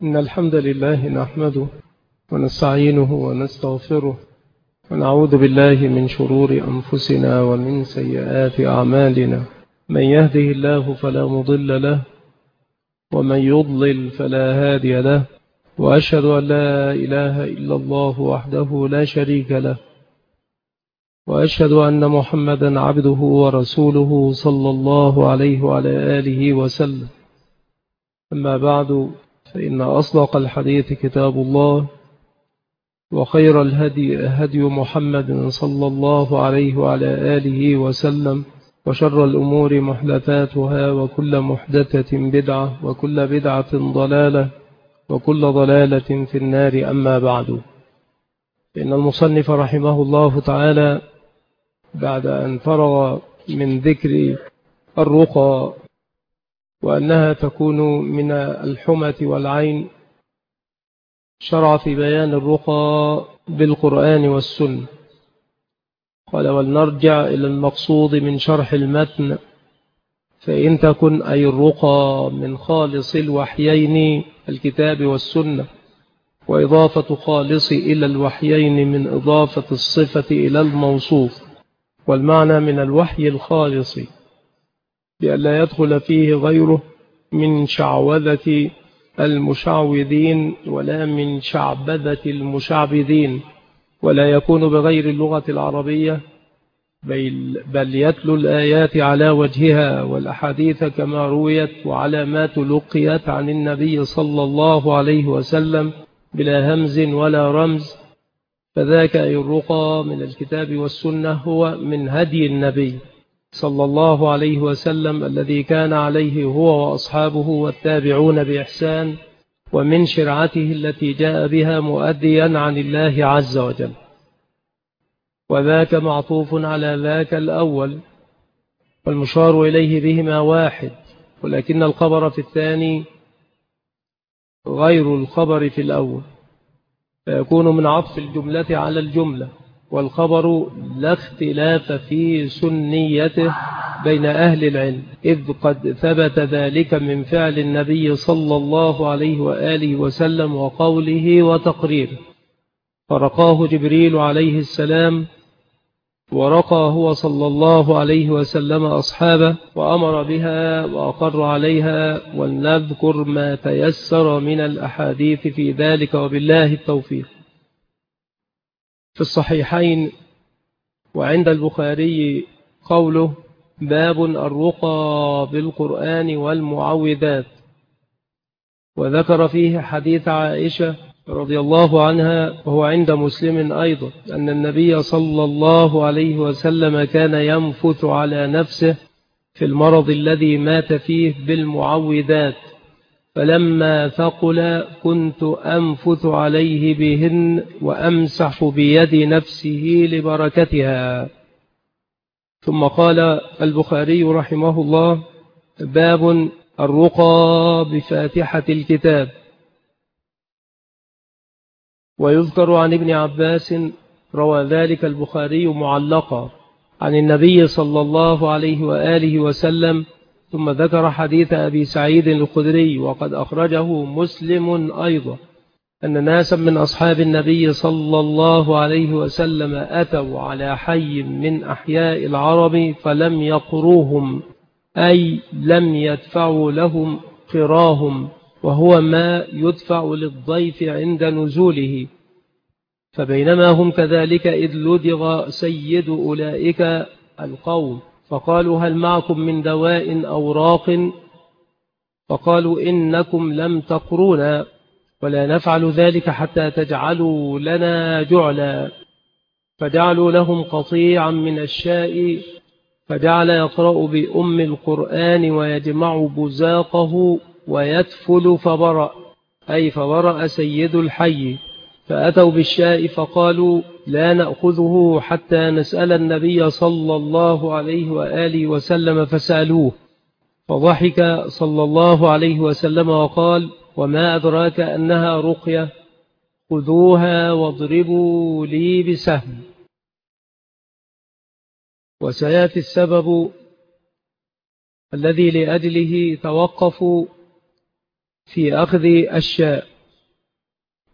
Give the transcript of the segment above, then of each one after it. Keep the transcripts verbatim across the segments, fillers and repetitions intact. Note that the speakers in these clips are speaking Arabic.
إن الحمد لله نحمده ونستعينه ونستغفره ونعوذ بالله من شرور أنفسنا ومن سيئات أعمالنا. من يهده الله فلا مضل له ومن يضلل فلا هادي له، وأشهد أن لا إله إلا الله وحده لا شريك له، وأشهد أن محمدا عبده ورسوله صلى الله عليه وعلى آله وسلم. أما بعد، فإن أصدق الحديث كتاب الله، وخير الهدي هدي محمد صلى الله عليه وعلى آله وسلم، وشر الأمور محدثاتها، وكل محدثة بدعة، وكل بدعة ضلالة، وكل ضلالة في النار. أما بعد، فإن المصنف رحمه الله تعالى بعد أن فرغ من ذكر الرقى وأنها تكون من الحمى والعين، شرع في بيان الرقى بالقرآن والسنة. قال: ولنرجع إلى المقصود من شرح المتن، فإن تكن أي الرقى من خالص الوحيين الكتاب والسنة، وإضافة خالص إلى الوحيين من إضافة الصفة إلى الموصوف، والمعنى من الوحي الخالص بألا يدخل فيه غيره من شعوذة المشعوذين ولا من شعبذة المشعبذين، ولا يكون بغير اللغة العربية، بل يتلو الآيات على وجهها والأحاديث كما رويت وعلى ما تلقيت عن النبي صلى الله عليه وسلم بلا همز ولا رمز. فذاك أي الرقى من الكتاب والسنة هو من هدي النبي صلى الله عليه وسلم الذي كان عليه هو وأصحابه والتابعون بإحسان، ومن شرعته التي جاء بها مؤديا عن الله عز وجل. وذاك معطوف على ذاك الأول، والمشار إليه بهما واحد، ولكن الخبر في الثاني غير الخبر في الأول، فيكون من عطف الجملة على الجملة. والخبر لا اختلاف في سنيته بين أهل العلم، إذ قد ثبت ذلك من فعل النبي صلى الله عليه وآله وسلم وقوله وتقريره. فرقاه جبريل عليه السلام، ورقى هو صلى الله عليه وسلم أصحابه، وأمر بها وأقر عليها، ولنذكر ما تيسر من الأحاديث في ذلك، وبالله التوفيق. في الصحيحين وعند البخاري قوله: باب الرقى بالقرآن والمعوذات، وذكر فيه حديث عائشة رضي الله عنها، وهو عند مسلم أيضا، أن النبي صلى الله عليه وسلم كان ينفث على نفسه في المرض الذي مات فيه بالمعوذات، فلما ثقل كنت أنفث عليه بهن وأمسح بيد نفسه لبركتها. ثم قال البخاري رحمه الله: باب الرقى بفاتحة الكتاب. ويذكر عن ابن عباس، روى ذلك البخاري معلقا عن النبي صلى الله عليه وآله وسلم. ثم ذكر حديث أبي سعيد الخدري، وقد أخرجه مسلم أيضا، أن ناسا من أصحاب النبي صلى الله عليه وسلم أتوا على حي من أحياء العرب فلم يقروهم، أي لم يدفعوا لهم قراهم، وهو ما يدفع للضيف عند نزوله. فبينما هم كذلك إذ لدغ سيد أولئك القوم، فقالوا: هل معكم من دواء أو راق؟ فقالوا: إنكم لم تقرونا، ولا نفعل ذلك حتى تجعلوا لنا جعلا. فجعلوا لهم قطيعا من الشاء، فجعل يقرأ بأم القرآن ويجمع بزاقه ويتفل، فبرأ، أي فبرأ سيد الحي. فأتوا بالشاء فقالوا: لا نأخذه حتى نسأل النبي صلى الله عليه وآله وسلم، فسألوه، فضحك صلى الله عليه وسلم وقال: وما أدراك أنها رقية؟ خذوها واضربوا لي بسهم. وسيأتي السبب الذي لأجله توقفوا في أخذ الشاء،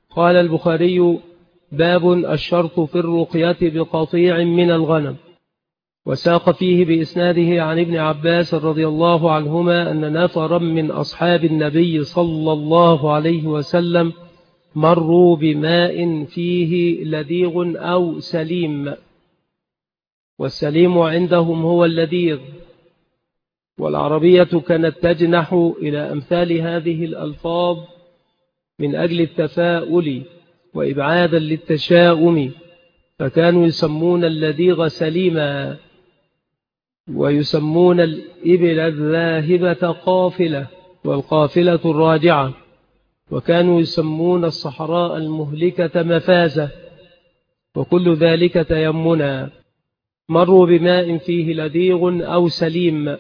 قال البخاري: باب الشرط في الرقية بقطيع من الغنم. وساق فيه بإسناده عن ابن عباس رضي الله عنهما أن نفرا من أصحاب النبي صلى الله عليه وسلم مروا بماء فيه لديغ أو سليم، والسليم عندهم هو اللديغ، والعربية كانت تجنح إلى أمثال هذه الألفاظ من أجل التفاؤل وإبعادا للتشاؤم، فكانوا يسمون اللديغ سليما، ويسمون الإبل الذاهبة قافلة، والقافلة الراجعة، وكانوا يسمون الصحراء المهلكة مفازة، وكل ذلك تيمنا. مروا بماء فيه لديغ أو سليم،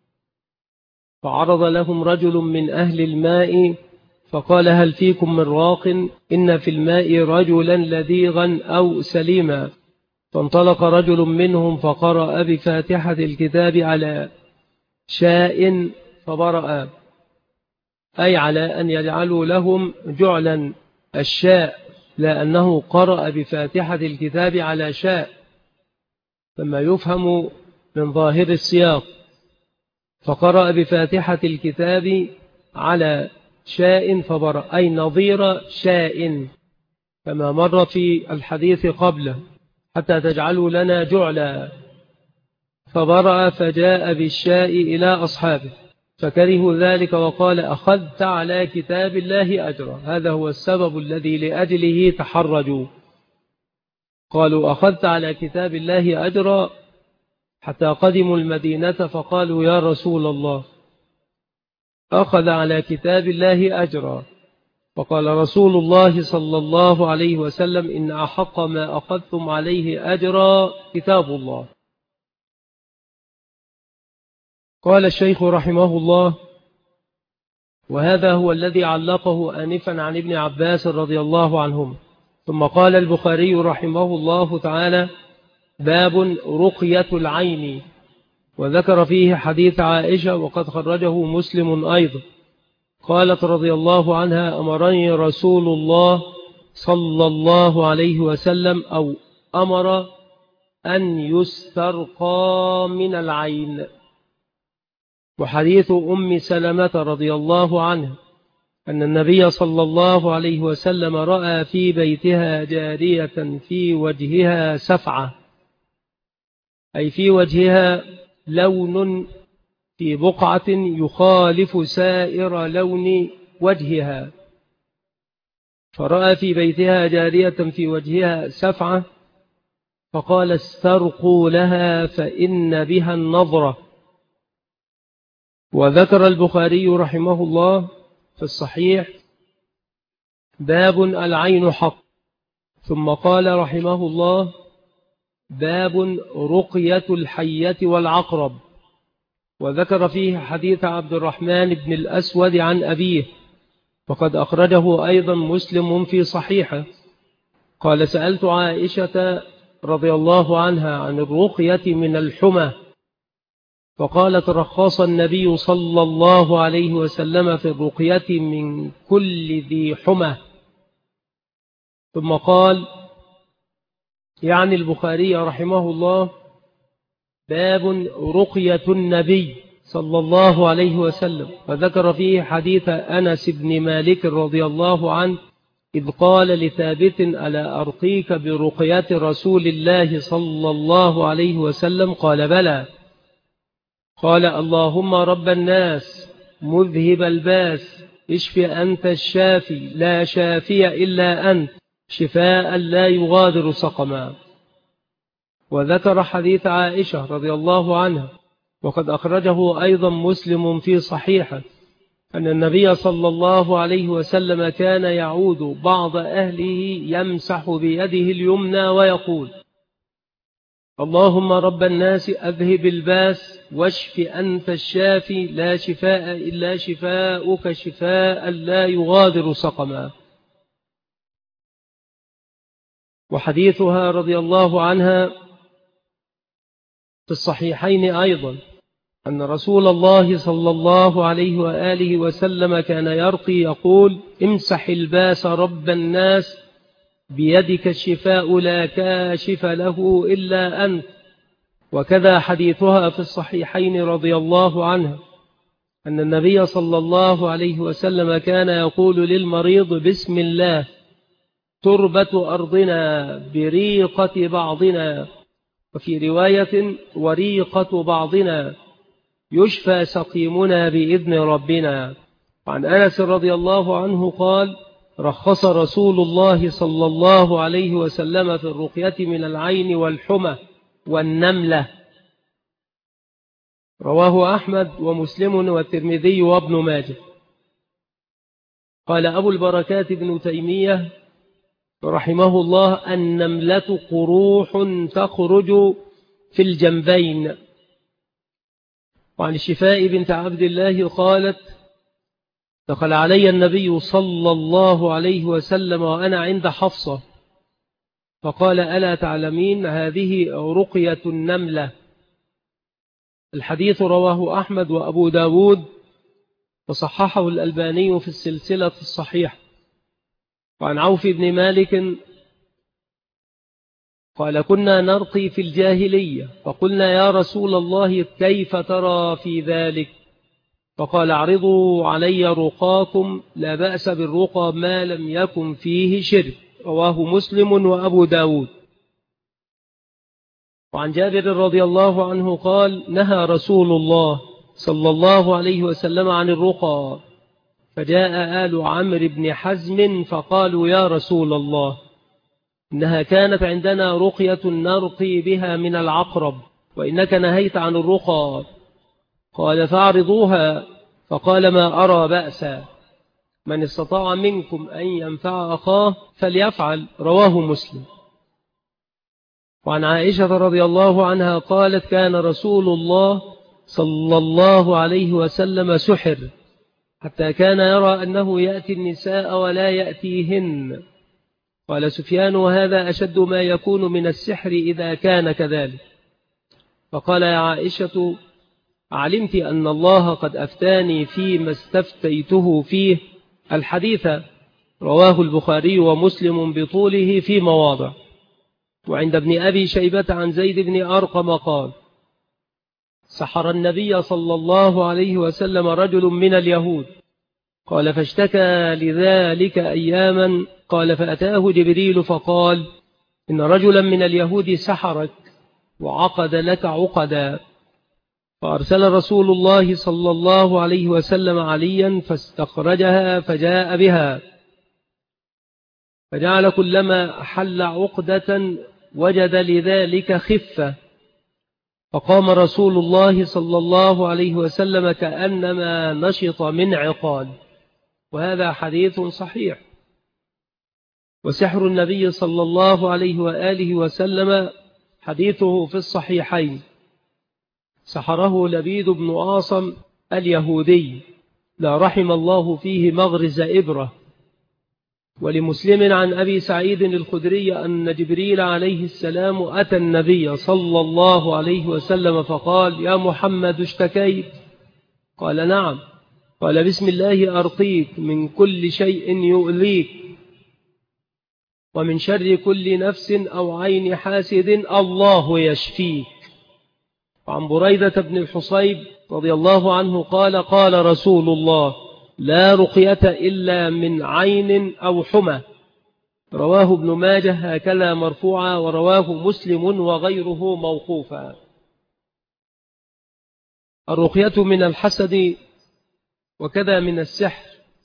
فعرض لهم رجل من أهل الماء فقال: هل فيكم من راق؟ إن في الماء رجلا لديغا أو سليما. فانطلق رجل منهم فقرأ بفاتحة الكتاب على شاء فبرأ، أي على أن يجعلوا لهم جعلا الشاء، لأنه قرأ بفاتحة الكتاب على شاء، فما يفهم من ظاهر السياق. فقرأ بفاتحة الكتاب على شاء فبرأ، أي نظير شاء، كما مر في الحديث قبله: حتى تجعلوا لنا جعلا. فبرأ فجاء بالشاء إلى أصحابه فكرهوا ذلك، وقال: أخذت على كتاب الله أجرا. هذا هو السبب الذي لأجله تحرجوا. قالوا: أخذت على كتاب الله أجرا، حتى قدموا المدينة فقالوا: يا رسول الله، أخذ على كتاب الله أجرا. فقال رسول الله صلى الله عليه وسلم: إن أحق ما أخذتم عليه أجرا كتاب الله. قال الشيخ رحمه الله: وهذا هو الذي علقه آنفا عن ابن عباس رضي الله عنهم. ثم قال البخاري رحمه الله تعالى: باب رقية العين. وذكر فيه حديث عائشة، وقد خرجه مسلم أيضا. قالت رضي الله عنها: أمرني رسول الله صلى الله عليه وسلم، أو أمر أن يسترقى من العين. وحديث أم سلمة رضي الله عنها أن النبي صلى الله عليه وسلم رأى في بيتها جارية في وجهها سفعة، أي في وجهها لون في بقعة يخالف سائر لون وجهها، فرأى في بيتها جارية في وجهها سفعة فقال: استرقوا لها فإن بها النظرة. وذكر البخاري رحمه الله في الصحيح: باب العين حق. ثم قال رحمه الله: باب رقية الحية والعقرب. وذكر فيه حديث عبد الرحمن بن الأسود عن أبيه، وقد أخرجه أيضا مسلم في صحيحه. قال: سألت عائشة رضي الله عنها عن الرقية من الحمى، فقالت: رخص النبي صلى الله عليه وسلم في الرقية من كل ذي حمى. ثم قال يعني البخاري رحمه الله: باب رقية النبي صلى الله عليه وسلم. وذكر فيه حديث أنس بن مالك رضي الله عنه إذ قال لثابت: ألا أرقيك برقية رسول الله صلى الله عليه وسلم؟ قال: بلى. قال: اللهم رب الناس مذهب الباس اشف أنت الشافي لا شافي إلا أنت شفاء لا يغادر سقما. وذكر حديث عائشة رضي الله عنها، وقد أخرجه أيضا مسلم في صحيحه، أن النبي صلى الله عليه وسلم كان يعود بعض أهله يمسح بيده اليمنى ويقول: اللهم رب الناس أذهب الباس واشف أنت الشافي لا شفاء إلا شفاؤك شفاء لا يغادر سقما. وحديثها رضي الله عنها في الصحيحين أيضا، أن رسول الله صلى الله عليه وآله وسلم كان يرقي يقول: امسح الباس رب الناس بيدك الشفاء لا كاشف له إلا أنت. وكذا حديثها في الصحيحين رضي الله عنها أن النبي صلى الله عليه وسلم كان يقول للمريض: بسم الله، تربة أرضنا بريقة بعضنا، وفي رواية وريقة بعضنا، يشفى سقيمنا بإذن ربنا. عن أنس رضي الله عنه قال: رخص رسول الله صلى الله عليه وسلم في الرقية من العين والحمى والنملة. رواه أحمد ومسلم والترمذي وابن ماجه. قال أبو البركات ابن تيمية رحمه الله: النملة قروح تخرج في الجنبين. وعن الشفاء بنت عبد الله قالت: دخل علي النبي صلى الله عليه وسلم وأنا عند حفصة، فقال: ألا تعلمين هذه رقية النملة؟ الحديث رواه أحمد وأبو داود وصححه الألباني في السلسلة الصحيحة. وعن عوف بن مالك قال: كنا نرقي في الجاهلية، فقلنا: يا رسول الله كيف ترى في ذلك؟ فقال: اعرضوا علي رقاكم، لا بأس بالرقى ما لم يكن فيه شرك. رواه مسلم وأبو داود. وعن جابر رضي الله عنه قال: نهى رسول الله صلى الله عليه وسلم عن الرقى، فجاء آل عمرو بن حزم فقالوا: يا رسول الله، إنها كانت عندنا رقية نرقي بها من العقرب، وإنك نهيت عن الرقى. قال: فاعرضوها. فقال: ما أرى بأسا، من استطاع منكم أن ينفع أخاه فليفعل. رواه مسلم. وعن عائشة رضي الله عنها قالت: كان رسول الله صلى الله عليه وسلم سحر، حتى كان يرى أنه يأتي النساء ولا يأتيهن. قال سفيان: وهذا أشد ما يكون من السحر إذا كان كذلك. فقال: يا عائشة، علمت أن الله قد أفتاني فيما استفتيته فيه؟ الحديث رواه البخاري ومسلم بطوله في مواضع. وعند ابن أبي شيبة عن زيد بن أرقم قال: سحر النبي صلى الله عليه وسلم رجل من اليهود. قال: فاشتكى لذلك أياما. قال: فأتاه جبريل فقال: إن رجلا من اليهود سحرك وعقد لك عقدا. فأرسل رسول الله صلى الله عليه وسلم عليا فاستخرجها فجاء بها، فجعل كلما حل عقدة وجد لذلك خفة، فقام رسول الله صلى الله عليه وسلم كأنما نشط من عقال. وهذا حديث صحيح. وسحر النبي صلى الله عليه وآله وسلم حديثه في الصحيحين. سحره لبيد بن عاصم اليهودي، لا رحم الله فيه مغرز إبرة. ولمسلم عن أبي سعيد الخدري أن جبريل عليه السلام أتى النبي صلى الله عليه وسلم فقال: يا محمد، اشتكيت؟ قال: نعم. قال: بسم الله أرقيك من كل شيء يؤذيك، ومن شر كل نفس أو عين حاسد الله يشفيك. وعن بريدة بن الحصيب رضي الله عنه قال: قال رسول الله: لا رقية إلا من عين أو حمى. رواه ابن ماجه هكذا مرفوعا، ورواه مسلم وغيره موقوفا. الرقية من الحسد، وكذا من السحر،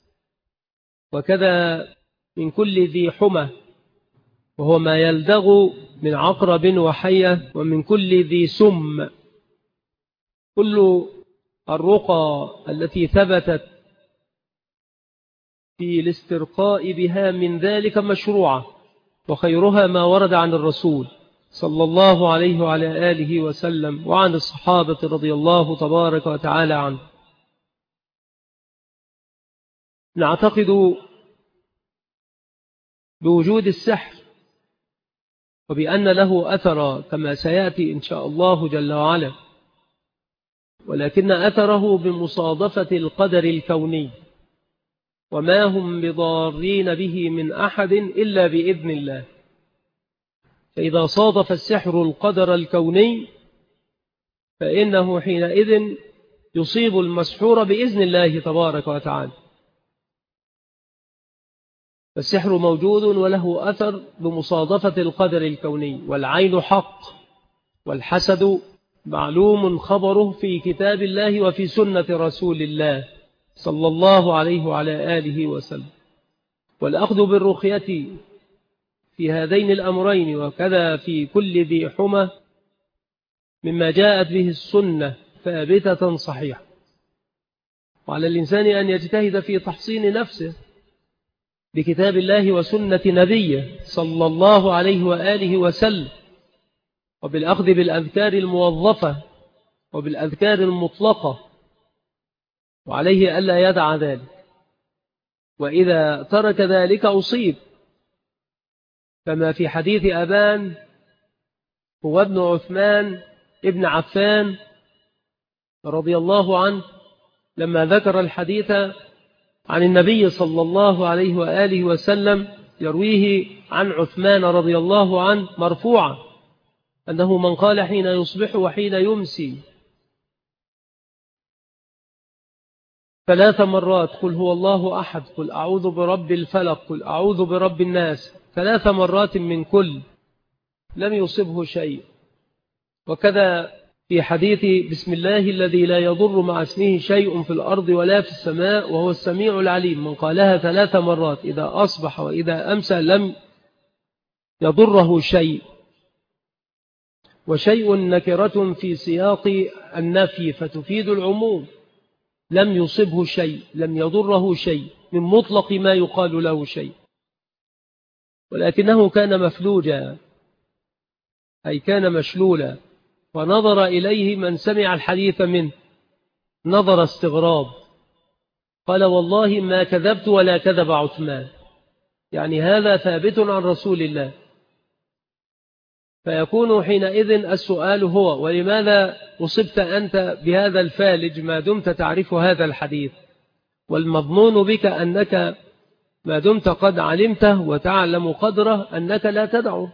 وكذا من كل ذي حمى، وهو ما يلدغ من عقرب وحية، ومن كل ذي سم. كل الرقى التي ثبتت في الاسترقاء بها من ذلك مشروعة، وخيرها ما ورد عن الرسول صلى الله عليه وعلى آله وسلم وعن الصحابة رضي الله تبارك وتعالى عنه. نعتقد بوجود السحر وبأن له أثر كما سيأتي إن شاء الله جل وعلا. ولكن أثره بمصادفة القدر الكوني، وما هم بضارين به من أحد إلا بإذن الله. فإذا صادف السحر القدر الكوني فإنه حينئذ يصيب المسحور بإذن الله تبارك وتعالى. فالسحر موجود وله أثر بمصادفة القدر الكوني، والعين حق، والحسد معلوم خبره في كتاب الله وفي سنة رسول الله صلى الله عليه وعلى آله وسلم. والأخذ بالرقية في هذين الأمرين وكذا في كل ذي حمى مما جاءت به السنة ثابتة صحيحة. وعلى الإنسان أن يجتهد في تحصين نفسه بكتاب الله وسنة نبيه صلى الله عليه وآله وسلم، وبالأخذ بالأذكار الموظفة وبالأذكار المطلقة، وعليه ألا يدع ذلك، وإذا ترك ذلك أصيب، كما في حديث أبان هو ابن عثمان ابن عفان رضي الله عنه، لما ذكر الحديث عن النبي صلى الله عليه وآله وسلم يرويه عن عثمان رضي الله عنه مرفوعا أنه من قال حين يصبح وحين يمسي ثلاث مرات قل هو الله أحد، قل أعوذ برب الفلق، قل أعوذ برب الناس، ثلاث مرات من كل، لم يصبه شيء. وكذا في حديث بسم الله الذي لا يضر مع اسمه شيء في الأرض ولا في السماء وهو السميع العليم، من قالها ثلاث مرات إذا أصبح وإذا أمسى لم يضره شيء. وشيء نكرة في سياق النفي فتفيد العموم، لم يصبه شيء، لم يضره شيء، من مطلق ما يقال له شيء. ولكنه كان مفلوجا، أي كان مشلولا، ونظر إليه من سمع الحديث منه نظر استغراب، قال والله ما كذبت ولا كذب عثمان، يعني هذا ثابت عن رسول الله. فيكون حينئذ السؤال هو ولماذا أصبت أنت بهذا الفالج ما دمت تعرف هذا الحديث؟ والمظنون بك أنك ما دمت قد علمته وتعلم قدره أنك لا تدعو.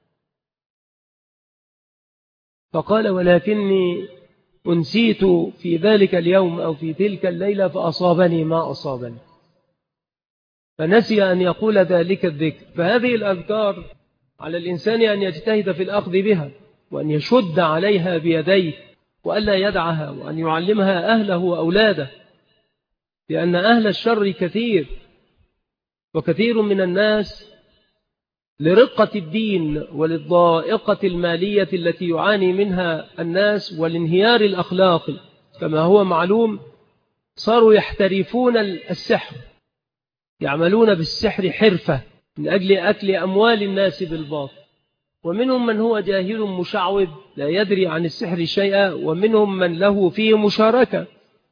فقال ولكني أنسيت في ذلك اليوم أو في تلك الليلة فأصابني ما أصابني، فنسي أن يقول ذلك الذكر. فهذه الأذكار على الإنسان أن يجتهد في الأخذ بها، وأن يشد عليها بيديه، وألا يدعها، وأن يعلمها أهله وأولاده، لأن أهل الشر كثير، وكثير من الناس لرقة الدين وللضائقة المالية التي يعاني منها الناس والانهيار الأخلاقي كما هو معلوم، صاروا يحترفون السحر، يعملون بالسحر حرفة من أجل أكل أموال الناس بالباطل. ومنهم من هو جاهل مشعوذ لا يدري عن السحر شيئا، ومنهم من له فيه مشاركة،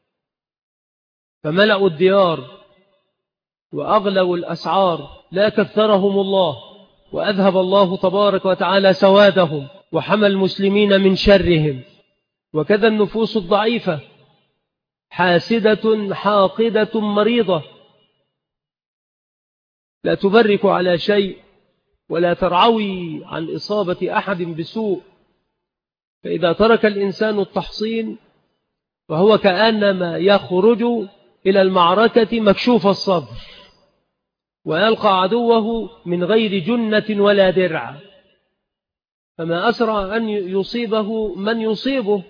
فملأوا الديار وأغلوا الأسعار، لا كثرهم الله، وأذهب الله تبارك وتعالى سوادهم وحمى المسلمين من شرهم. وكذا النفوس الضعيفة حاسدة حاقدة مريضة لا تبرك على شيء ولا ترعوي عن إصابة أحد بسوء. فإذا ترك الإنسان التحصين فهو كأنما يخرج إلى المعركة مكشوف الصدر، ويلقى عدوه من غير جنة ولا درع، فما أسرع أن يصيبه من يصيبه.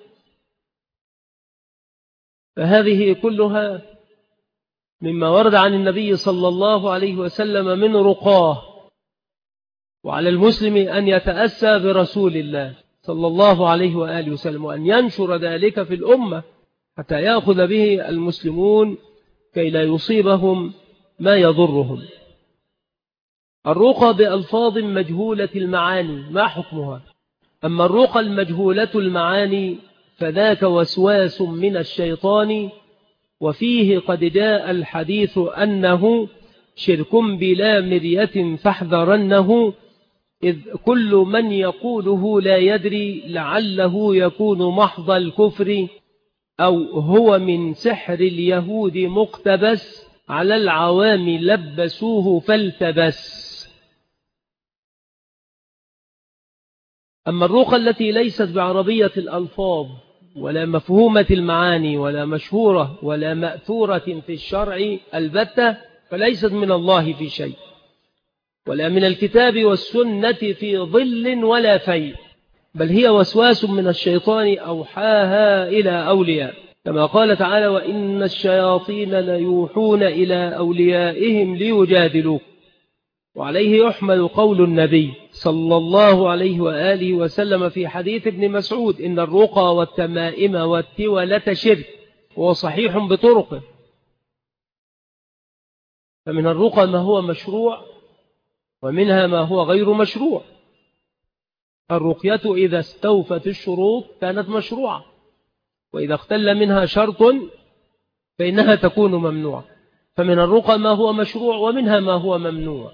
فهذه كلها مما ورد عن النبي صلى الله عليه وسلم من رقاه، وعلى المسلم أن يتأسى برسول الله صلى الله عليه وآله وسلم، وأن ينشر ذلك في الأمة حتى يأخذ به المسلمون كي لا يصيبهم ما يضرهم. الرقى بألفاظ مجهولة المعاني ما حكمها؟ أما الرقى المجهولة المعاني فذاك وسواس من الشيطان، وفيه قد جاء الحديث أنه شرك بلا مرية فاحذرنه، إذ كل من يقوله لا يدري لعله يكون محض الكفر أو هو من سحر اليهود مقتبس، على العوام لبسوه فالتبس. أما الرقى التي ليست بعربية الألفاظ ولا مفهومة المعاني ولا مشهورة ولا مأثورة في الشرع البتة، فليست من الله في شيء، ولا من الكتاب والسنة في ظل ولا في، بل هي وسواس من الشيطان أوحاها إلى أولياء، كما قال تعالى: وإن الشياطين ليوحون إلى أوليائهم ليجادلوك. وعليه يحمل قول النبي صلى الله عليه وآله وسلم في حديث ابن مسعود: إن الرقى والتمائم والتولة شرك، وهو صحيح بطرقه. فمن الرقى ما هو مشروع ومنها ما هو غير مشروع. الرقية إذا استوفت الشروط كانت مشروعة، وإذا اختل منها شرط فإنها تكون ممنوعة. فمن الرقى ما هو مشروع ومنها ما هو ممنوع.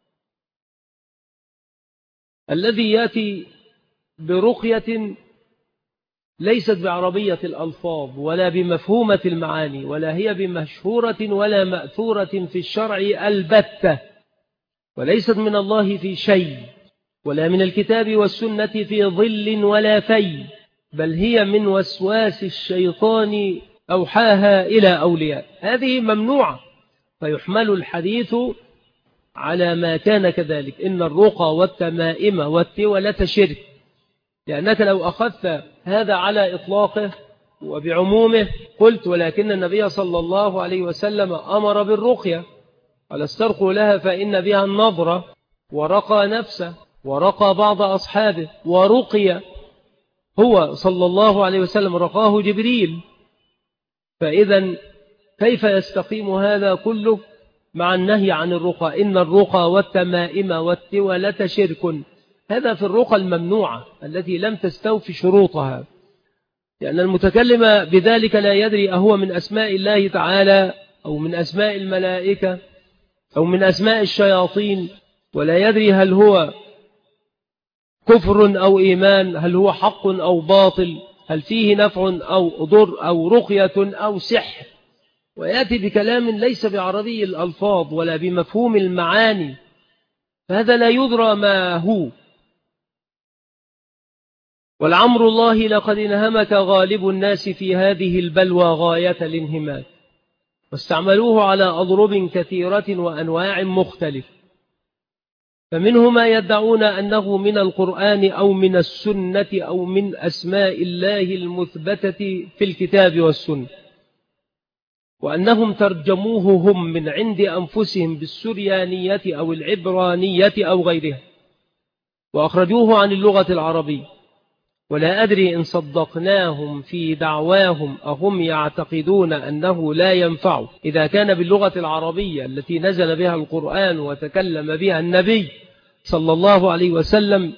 الذي يأتي برقية ليست بعربية الألفاظ ولا بمفهومة المعاني ولا هي بمشهورة ولا مأثورة في الشرع البتة، وليست من الله في شيء، ولا من الكتاب والسنة في ظل ولا في، بل هي من وسواس الشيطان أوحاها إلى أولياء، هذه ممنوعة. فيحمل الحديث على ما كان كذلك: إن الرقى والتمائم والتولة شرك، لأنك لو أخذت هذا على إطلاقه وبعمومه قلت: ولكن النبي صلى الله عليه وسلم أمر بالرقية، قال: استرقوا لها فإن بها النظرة، ورقى نفسه ورقى بعض أصحابه، ورقي هو صلى الله عليه وسلم رقاه جبريل. فإذا كيف يستقيم هذا كله مع النهي عن الرقى؟ إن الرقى والتمائم والتولة شرك، هذا في الرقى الممنوعة التي لم تستوفي شروطها، لأن المتكلم بذلك لا يدري أهو من أسماء الله تعالى أو من أسماء الملائكة أو من أسماء الشياطين، ولا يدري هل هو كفر أو إيمان، هل هو حق أو باطل، هل فيه نفع أو ضر أو رقية أو سحر، ويأتي بكلام ليس بعربي الألفاظ ولا بمفهوم المعاني، فهذا لا يدرى ما هو. والعمر الله لقد انهمك غالب الناس في هذه البلوى غاية الانهماك، واستعملوه على أضرب كثيرة وأنواع مختلفة. فمنهم ما يدعون أنه من القرآن أو من السنة أو من أسماء الله المثبتة في الكتاب والسنة، وأنهم ترجموه هم من عند أنفسهم بالسريانية أو العبرانية أو غيرها، وأخرجوه عن اللغة العربية. ولا أدري إن صدقناهم في دعواهم أهم يعتقدون أنه لا ينفع إذا كان باللغة العربية التي نزل بها القرآن وتكلم بها النبي صلى الله عليه وسلم،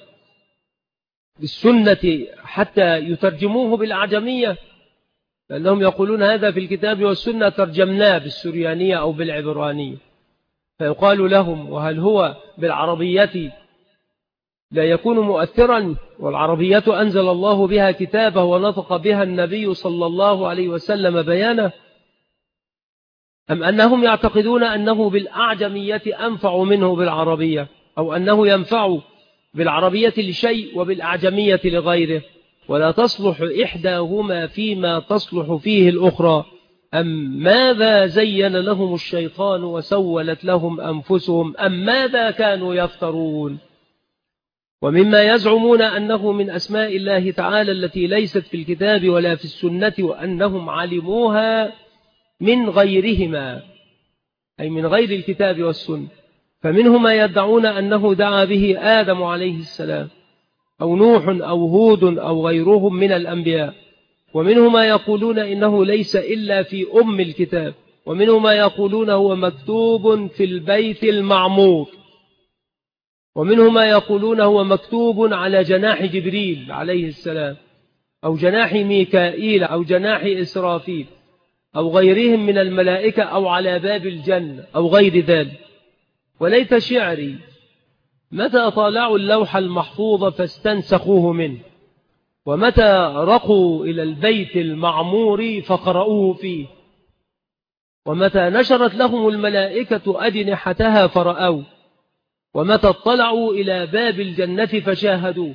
بالسنة حتى يترجموه بالأعجمية، لأنهم يقولون هذا في الكتاب والسنة ترجمناه بالسريانية أو بالعبرانية. فيقال لهم: وهل هو بالعربية لا يكون مؤثرا؟ والعربية أنزل الله بها كتابه ونطق بها النبي صلى الله عليه وسلم بيانه، أم أنهم يعتقدون أنه بالأعجمية أنفع منه بالعربية، أو أنه ينفع بالعربية لشيء وبالأعجمية لغيره، ولا تصلح إحداهما فيما تصلح فيه الأخرى؟ أم ماذا زين لهم الشيطان وسولت لهم أنفسهم، أم ماذا كانوا يفترون؟ ومما يزعمون أنه من أسماء الله تعالى التي ليست في الكتاب ولا في السنة، وأنهم علموها من غيرهما، أي من غير الكتاب والسنة. فمنهم ما يدعون أنه دعا به آدم عليه السلام أو نوح أو هود أو غيرهم من الأنبياء، ومنهم ما يقولون إنه ليس إلا في أم الكتاب، ومنهم ما يقولون هو مكتوب في البيت المعمور، ومنهم ما يقولون هو مكتوب على جناح جبريل عليه السلام أو جناح ميكائيل أو جناح إسرافيل أو غيرهم من الملائكة أو على باب الجنة أو غير ذلك. وليت شعري متى طالعوا اللوح المحفوظ فاستنسخوه منه، ومتى رقوا إلى البيت المعمور فقرأوه فيه، ومتى نشرت لهم الملائكة أجنحتها فرأوا، ومتى اطلعوا إلى باب الجنة فشاهدوه.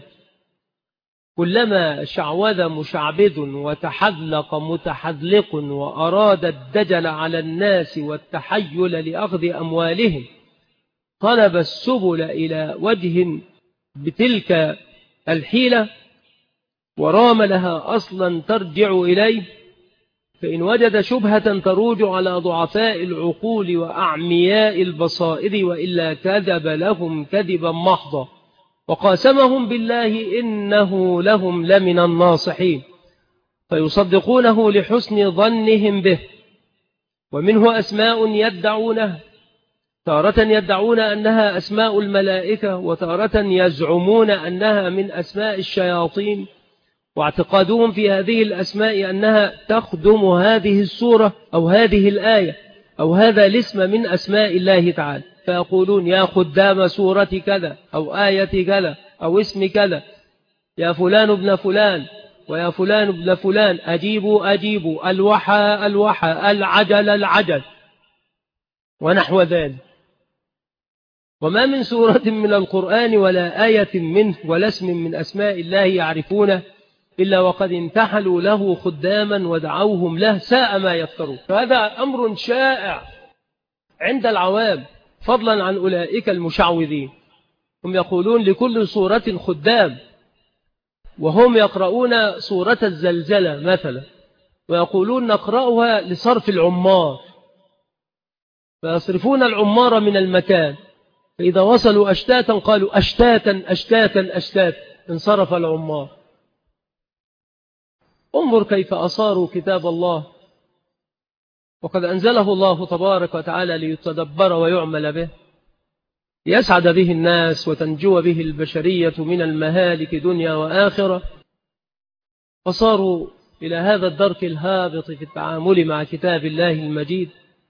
كلما شعوذ مشعبذ وتحذلق متحذلق وأراد الدجل على الناس والتحيل لأخذ أموالهم طلب السبل إلى وجه بتلك الحيلة ورام لها أصلا ترجع إليه، فإن وجد شبهة تروج على ضعفاء العقول وأعمياء البصائر وإلا كذب لهم كذبا محضا وقاسمهم بالله إنه لهم لمن الناصحين، فيصدقونه لحسن ظنهم به. ومنه أسماء يدعونها، تارة يدعون أنها أسماء الملائكة، وتارة يزعمون أنها من أسماء الشياطين، واعتقادهم في هذه الأسماء أنها تخدم هذه السورة أو هذه الآية أو هذا الاسم من أسماء الله تعالى، فيقولون يا خدام سورة كذا أو آية كذا أو اسم كذا، يا فلان ابن فلان ويا فلان ابن فلان، أجيبوا أجيبوا، الوحى الوحى، العجل العجل، ونحو ذلك. وما من سورة من القرآن ولا آية منه ولا اسم من أسماء الله يعرفونه إلا وقد انتحلوا له خداما ودعوهم له ساء ما يفترون. فهذا أمر شائع عند العوام، فضلا عن أولئك المشعوذين. هم يقولون لكل سورة خدام، وهم يقرؤون سورة الزلزلة مثلا ويقولون نقرأها لصرف العمار، فيصرفون العمار من المكان، فإذا وصلوا أشتاتا قالوا أشتاتا أشتاتا أشتاتا، انصرف العمار. انظر كيف أصاروا كتاب الله، وقد أنزله الله تبارك وتعالى ليتدبر ويعمل به، يسعد به الناس وتنجو به البشرية من المهالك دنيا وآخرة، فصاروا إلى هذا الدرك الهابط في التعامل مع كتاب الله المجيد.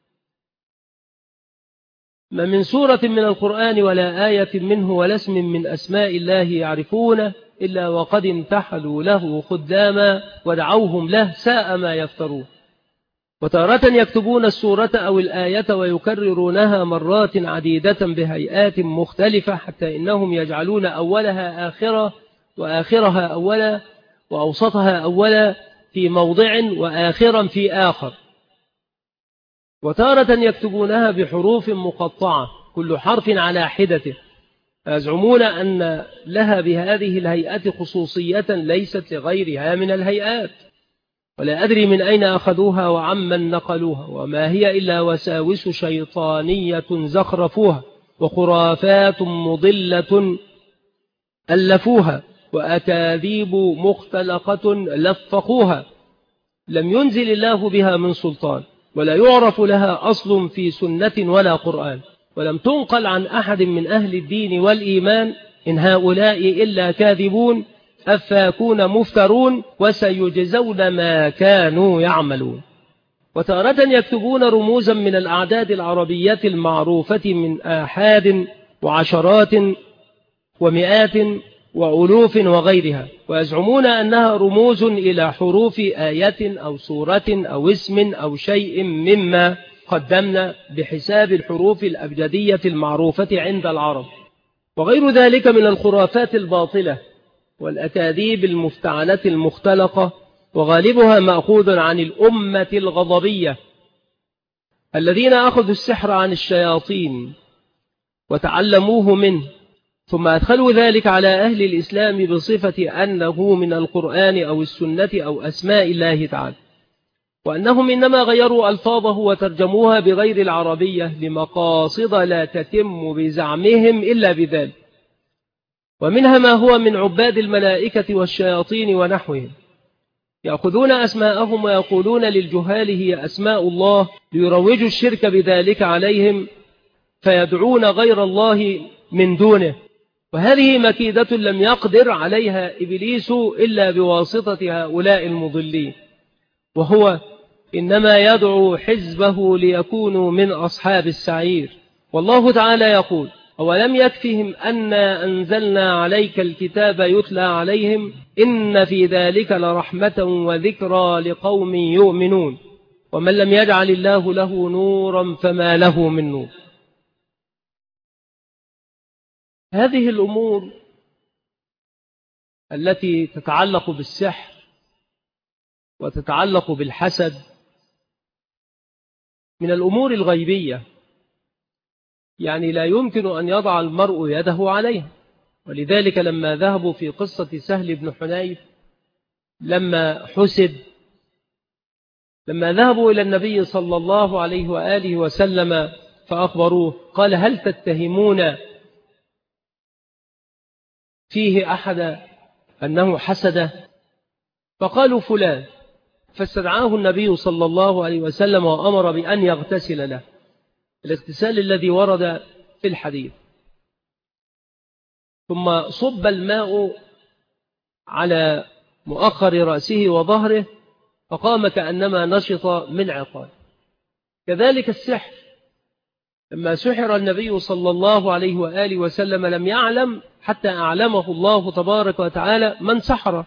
ما من سورة من القرآن ولا آية منه ولا اسم من أسماء الله يعرفونه إلا وقد انتحلوا له خداما ودعوهم له ساء ما يفترون. وتارة يكتبون السورة أو الآية ويكررونها مرات عديدة بهيئات مختلفة حتى إنهم يجعلون أولها آخرة وآخرها أولا وأوسطها أولا في موضع وآخرا في آخر. وتارة يكتبونها بحروف مقطعة كل حرف على حدته، يزعمون أن لها بهذه الهيئة خصوصية ليست لغيرها من الهيئات، ولا أدري من أين أخذوها وعمن نقلوها، وما هي إلا وساوس شيطانية زخرفوها وخرافات مضلة ألفوها وأكاذيب مختلقة لفقوها، لم ينزل الله بها من سلطان، ولا يعرف لها أصل في سنة ولا قرآن، ولم تنقل عن أحد من أهل الدين والإيمان، إن هؤلاء إلا كاذبون أفاكون مفترون وسيجزون ما كانوا يعملون. وتارة يكتبون رموزا من الأعداد العربية المعروفة من آحاد وعشرات ومئات وألوف وغيرها، ويزعمون أنها رموز إلى حروف آية أو سورة أو اسم أو شيء مما قدمنا بحساب الحروف الأبجدية المعروفة عند العرب، وغير ذلك من الخرافات الباطلة والأكاذيب المفتعلة المختلقة، وغالبها مأخوذ عن الأمة الغضبية الذين أخذوا السحر عن الشياطين وتعلموه منه، ثم أدخلوا ذلك على أهل الإسلام بصفة أنه من القرآن أو السنة أو أسماء الله تعالى، وأنهم إنما غيروا ألفاظه وترجموها بغير العربية لمقاصد لا تتم بزعمهم إلا بذلك. ومنها ما هو من عباد الملائكة والشياطين ونحوهم، يأخذون أسماءهم ويقولون للجهال هي أسماء الله ليروجوا الشرك بذلك عليهم، فيدعون غير الله من دونه، وهذه مكيدة لم يقدر عليها إبليس إلا بواسطة هؤلاء المضلين، وهو إنما يدعو حزبه ليكونوا من أصحاب السعير. والله تعالى يقول أولم يكفهم أنا أنزلنا عليك الكتاب يتلى عليهم إن في ذلك لرحمة وذكرى لقوم يؤمنون ومن لم يجعل الله له نورا فما له من نور. هذه الأمور التي تتعلق بالسحر وتتعلق بالحسد من الأمور الغيبية، يعني لا يمكن أن يضع المرء يده عليها. ولذلك لما ذهبوا في قصة سهل بن حنيف لما حسد، لما ذهبوا إلى النبي صلى الله عليه وآله وسلم فأخبروه، قال هل تتهمون فيه أحد أنه حسد؟ فقالوا فلان، فاستدعاه النبي صلى الله عليه وسلم وأمر بأن يغتسل له الاغتسال الذي ورد في الحديث، ثم صب الماء على مؤخر رأسه وظهره فقام كأنما نشط من عقال. كذلك السحر، لما سحر النبي صلى الله عليه وآله وسلم لم يعلم حتى أعلمه الله تبارك وتعالى من سحره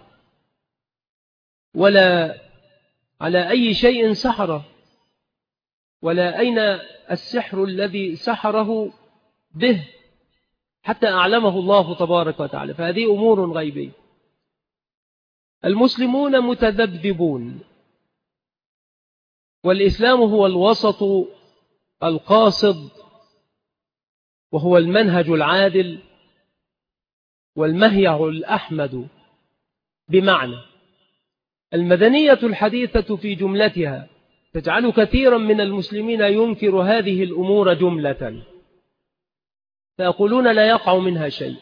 ولا على أي شيء سحره ولا أين السحر الذي سحره به حتى أعلمه الله تبارك وتعالى. فهذه أمور غيبية. المسلمون متذبذبون، والإسلام هو الوسط القاصد، وهو المنهج العادل والمهيع الأحمد. بمعنى المدنية الحديثة في جملتها تجعل كثيرا من المسلمين ينكر هذه الأمور جملة، فيقولون لا يقع منها شيء،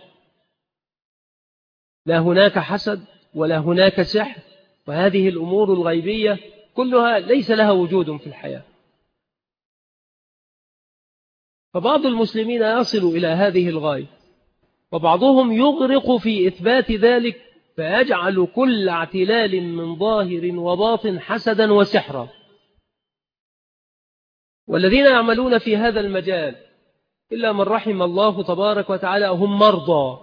لا هناك حسد ولا هناك سحر، وهذه الأمور الغيبية كلها ليس لها وجود في الحياة. فبعض المسلمين يصل إلى هذه الغاية، وبعضهم يغرق في إثبات ذلك فيجعل كل اعتلال من ظاهر وباطن حسدا وسحرا. والذين يعملون في هذا المجال إلا من رحم الله تبارك وتعالى هم مرضى،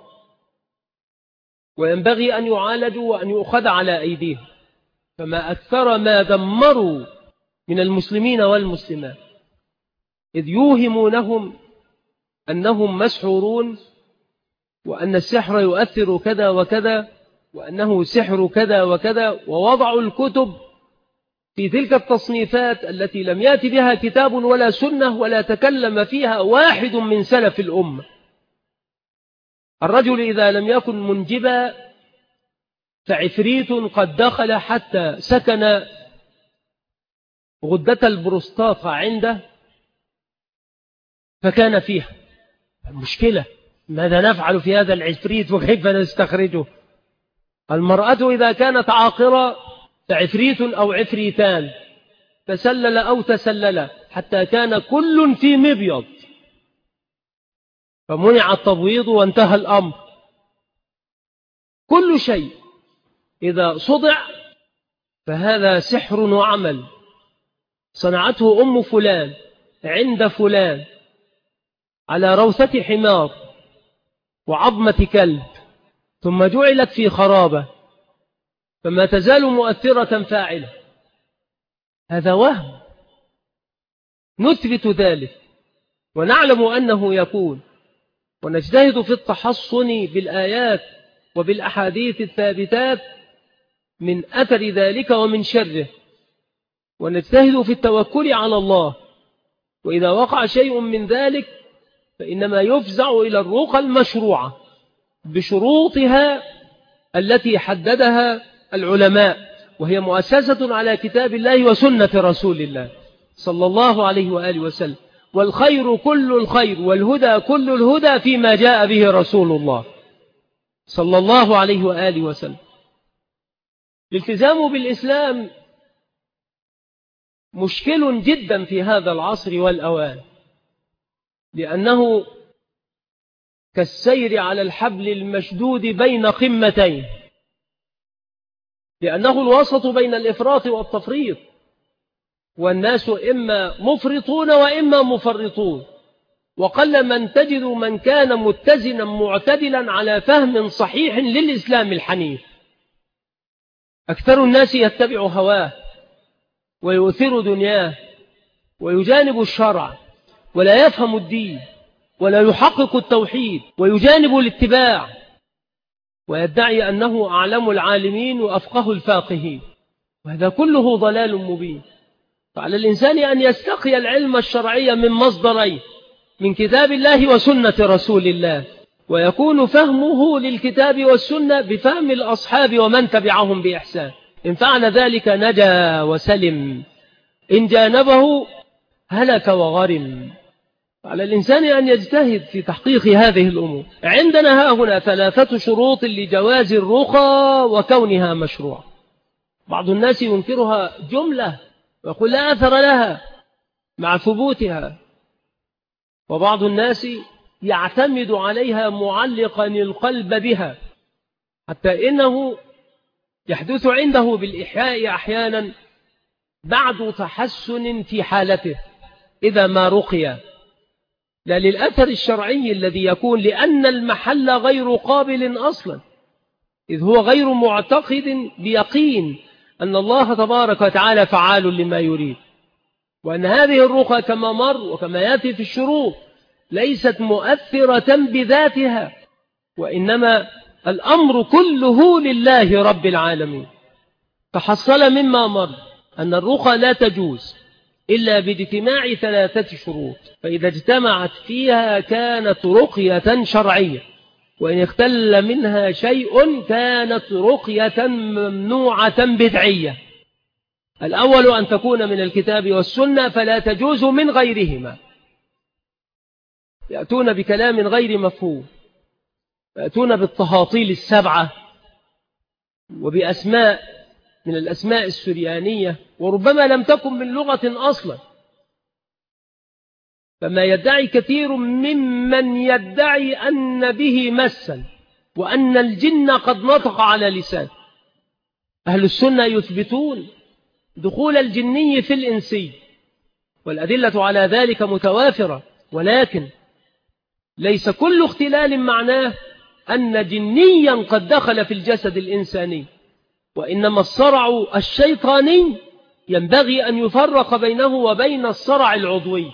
وينبغي أن يعالجوا وأن يؤخذ على أيديهم. فما أكثر ما دمروا من المسلمين والمسلمات، إذ يوهمونهم أنهم مسحورون، وأن السحر يؤثر كذا وكذا، وأنه سحر كذا وكذا، ووضعوا الكتب في تلك التصنيفات التي لم يأتي بها كتاب ولا سنة ولا تكلم فيها واحد من سلف الأمة. الرجل إذا لم يكن منجبا فعفريت قد دخل حتى سكن غدة البروستاتا عنده فكان فيها. المشكلة ماذا نفعل في هذا العفريت وكيف نستخرجه؟ المرأة إذا كانت عاقرة فعفريت أو عفريتان تسلل أو تسلل حتى كان كل في مبيض، فمنع التبويض وانتهى الأمر. كل شيء إذا صدع فهذا سحر وعمل صنعته أم فلان عند فلان على روثة حمار وعظمة كلب، ثم جعلت في خرابة فما تزال مؤثرة فاعلة. هذا وهم، نثبت ذلك ونعلم أنه يكون، ونجتهد في التحصن بالآيات وبالأحاديث الثابتات من أثر ذلك ومن شره، ونجتهد في التوكل على الله. وإذا وقع شيء من ذلك فإنما يفزع إلى الرقى المشروعة بشروطها التي حددها العلماء، وهي مؤسسة على كتاب الله وسنة رسول الله صلى الله عليه وآله وسلم. والخير كل الخير والهدى كل الهدى فيما جاء به رسول الله صلى الله عليه وآله وسلم. الالتزام بالإسلام مشكل جدا في هذا العصر والأوان، لأنه كالسير على الحبل المشدود بين قمتين، لأنه الوسط بين الإفراط والتفريط، والناس إما مفرطون وإما مفرطون، وقل من تجد من كان متزنا معتدلا على فهم صحيح للإسلام الحنيف. أكثر الناس يتبع هواه ويؤثر دنياه ويجانب الشرع ولا يفهم الدين ولا يحقق التوحيد ويجانب الاتباع، ويدعي أنه أعلم العالمين وأفقه الفاقهين، وهذا كله ضلال مبين. فعلى الإنسان أن يستقي العلم الشرعي من مصدرين، من كتاب الله وسنة رسول الله، ويكون فهمه للكتاب والسنة بفهم الأصحاب ومن تبعهم بإحسان. إن فعل ذلك نجا وسلم، إن جانبه هلك وغرم. على الإنسان أن يجتهد في تحقيق هذه الأمور. عندنا ها هنا ثلاثة شروط لجواز الرقى وكونها مشروع. بعض الناس ينكرها جملة ويقول لا أثر لها مع ثبوتها، وبعض الناس يعتمد عليها معلقا القلب بها، حتى إنه يحدث عنده بالإحياء أحيانا بعد تحسن في حالته إذا ما رقي، لا للأثر الشرعي الذي يكون، لأن المحل غير قابل أصلا، إذ هو غير معتقد بيقين أن الله تبارك وتعالى فعال لما يريد، وأن هذه الرقى كما مر وكما يأتي في الشروط ليست مؤثرة بذاتها، وإنما الأمر كله لله رب العالمين. تحصل مما مر أن الرقى لا تجوز إلا باجتماع ثلاثة شروط، فإذا اجتمعت فيها كانت رقية شرعية، وإن اختل منها شيء كانت رقية ممنوعة بدعية. الأول أن تكون من الكتاب والسنة، فلا تجوز من غيرهما. يأتون بكلام غير مفهوم، يأتون بالتهاطيل السبعة وبأسماء من الأسماء السريانية وربما لم تكن من لغة أصلا، فما يدعي كثير ممن يدعي أن به مسا وأن الجن قد نطق على لسان. أهل السنة يثبتون دخول الجني في الإنسي، والأدلة على ذلك متوافرة، ولكن ليس كل اختلال معناه أن جنيا قد دخل في الجسد الإنساني، وإنما الصرع الشيطاني ينبغي أن يفرق بينه وبين الصرع العضوي.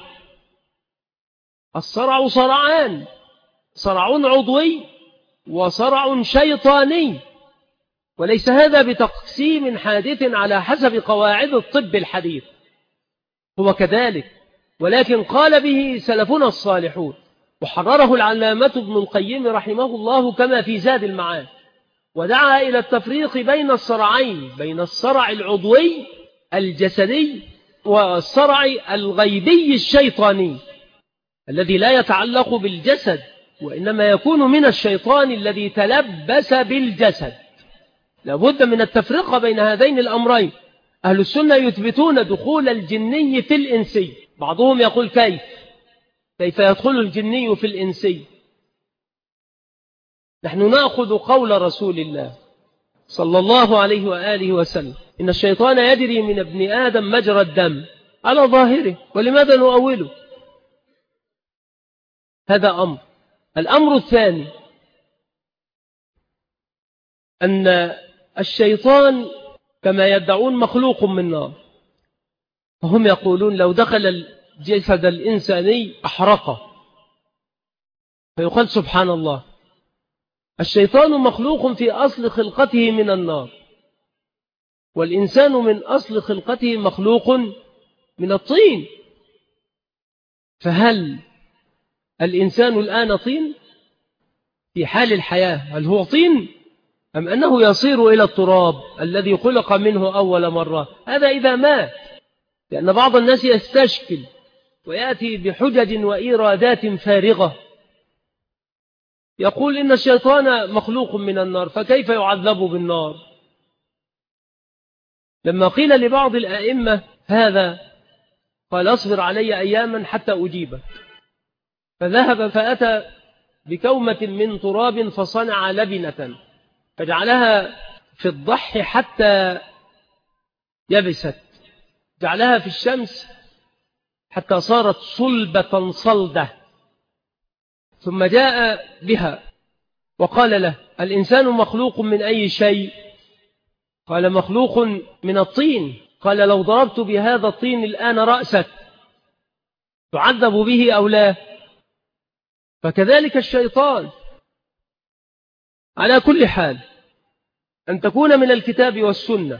الصرع صرعان، صرع عضوي وصرع شيطاني، وليس هذا بتقسيم حادث على حسب قواعد الطب الحديث، هو كذلك، ولكن قال به سلفنا الصالحون، وحرره العلامة ابن القيم رحمه الله كما في زاد المعاد، ودعا إلى التفريق بين الصرعين، بين الصرع العضوي الجسدي والصرع الغيبي الشيطاني الذي لا يتعلق بالجسد، وإنما يكون من الشيطان الذي تلبس بالجسد. لابد من التفرقة بين هذين الأمرين. أهل السنة يثبتون دخول الجني في الإنسي. بعضهم يقول كيف كيف يدخل الجني في الإنسي؟ نحن نأخذ قول رسول الله صلى الله عليه وآله وسلم: إن الشيطان يجري من ابن آدم مجرى الدم، على ظاهره، ولماذا نؤوله؟ هذا أمر. الأمر الثاني أن الشيطان كما يدعون مخلوق من نار، فهم يقولون لو دخل الجسد الإنساني أحرقه، فيقال سبحان الله، الشيطان مخلوق في أصل خلقته من النار، والإنسان من أصل خلقته مخلوق من الطين، فهل الإنسان الآن طين في حال الحياة؟ هل هو طين أم أنه يصير إلى التراب الذي خلق منه أول مرة؟ هذا إذا مات، لأن بعض الناس يستشكل ويأتي بحجج وإيرادات فارغة، يقول إن الشيطان مخلوق من النار، فكيف يعذب بالنار؟ لما قيل لبعض الآئمة هذا قال: أصبر علي أياما حتى أجيبك. فذهب فأتى بكومة من تراب فصنع لبنة فجعلها في الضح حتى يبست، جعلها في الشمس حتى صارت صلبة صلدة، ثم جاء بها وقال له: الإنسان مخلوق من أي شيء؟ قال: مخلوق من الطين. قال: لو ضربت بهذا الطين الآن رأسك تعذب به أو لا؟ فكذلك الشيطان. على كل حال أن تكون من الكتاب والسنة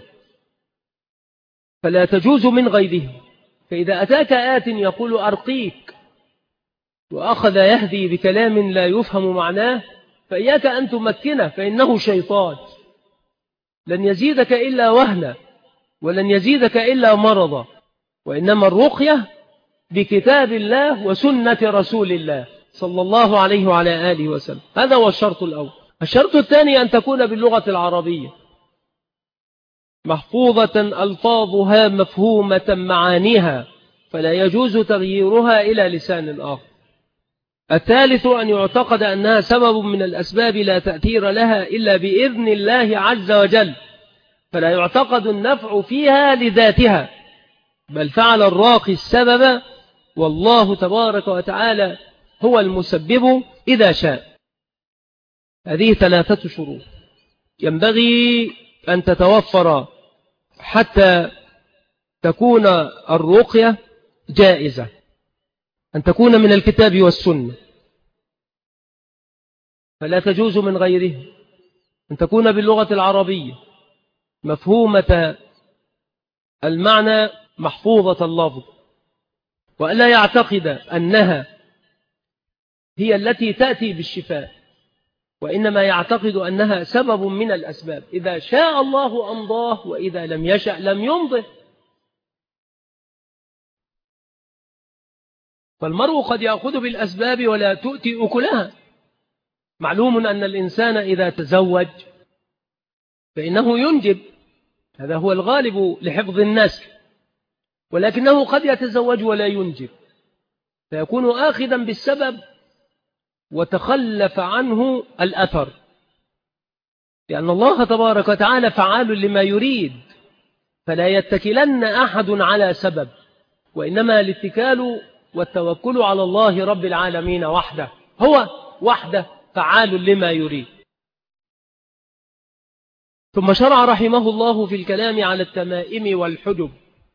فلا تجوز من غيره. فإذا أتاك آت يقول أرقيك وأخذ يهدي بكلام لا يفهم معناه فإياك أن تمكنه، فإنه شيطان لن يزيدك إلا وهنا ولن يزيدك إلا مرضا. وإنما الرقية بكتاب الله وسنة رسول الله صلى الله عليه وعلى آله وسلم. هذا هو الشرط الأول. الشرط الثاني أن تكون باللغة العربية محفوظة ألفاظها مفهومة معانيها، فلا يجوز تغييرها إلى لسان آخر. الثالث أن يعتقد أنها سبب من الأسباب لا تأثير لها إلا بإذن الله عز وجل، فلا يعتقد النفع فيها لذاتها، بل فعل الراقي السبب، والله تبارك وتعالى هو المسبب إذا شاء. هذه ثلاثة شروط ينبغي أن تتوفر حتى تكون الرقية جائزة: أن تكون من الكتاب والسنة فلا تجوز من غيره، أن تكون باللغة العربية مفهومة المعنى محفوظة اللفظ، وألا يعتقد أنها هي التي تأتي بالشفاء، وإنما يعتقد أنها سبب من الأسباب، إذا شاء الله أمضاه وإذا لم يشأ لم يمضه. فالمرء قد يأخذ بالأسباب ولا تؤتي أكلها. معلوم أن الإنسان إذا تزوج فإنه ينجب، هذا هو الغالب لحفظ النسل، ولكنه قد يتزوج ولا ينجب، فيكون آخذا بالسبب وتخلف عنه الأثر، لأن الله تبارك وتعالى فعال لما يريد، فلا يتكلن أحد على سبب، وإنما الاتكال والتوكل على الله رب العالمين وحده، هو وحده فعال لما يريد. ثم شرع رحمه الله في الكلام على التمائم والحجب.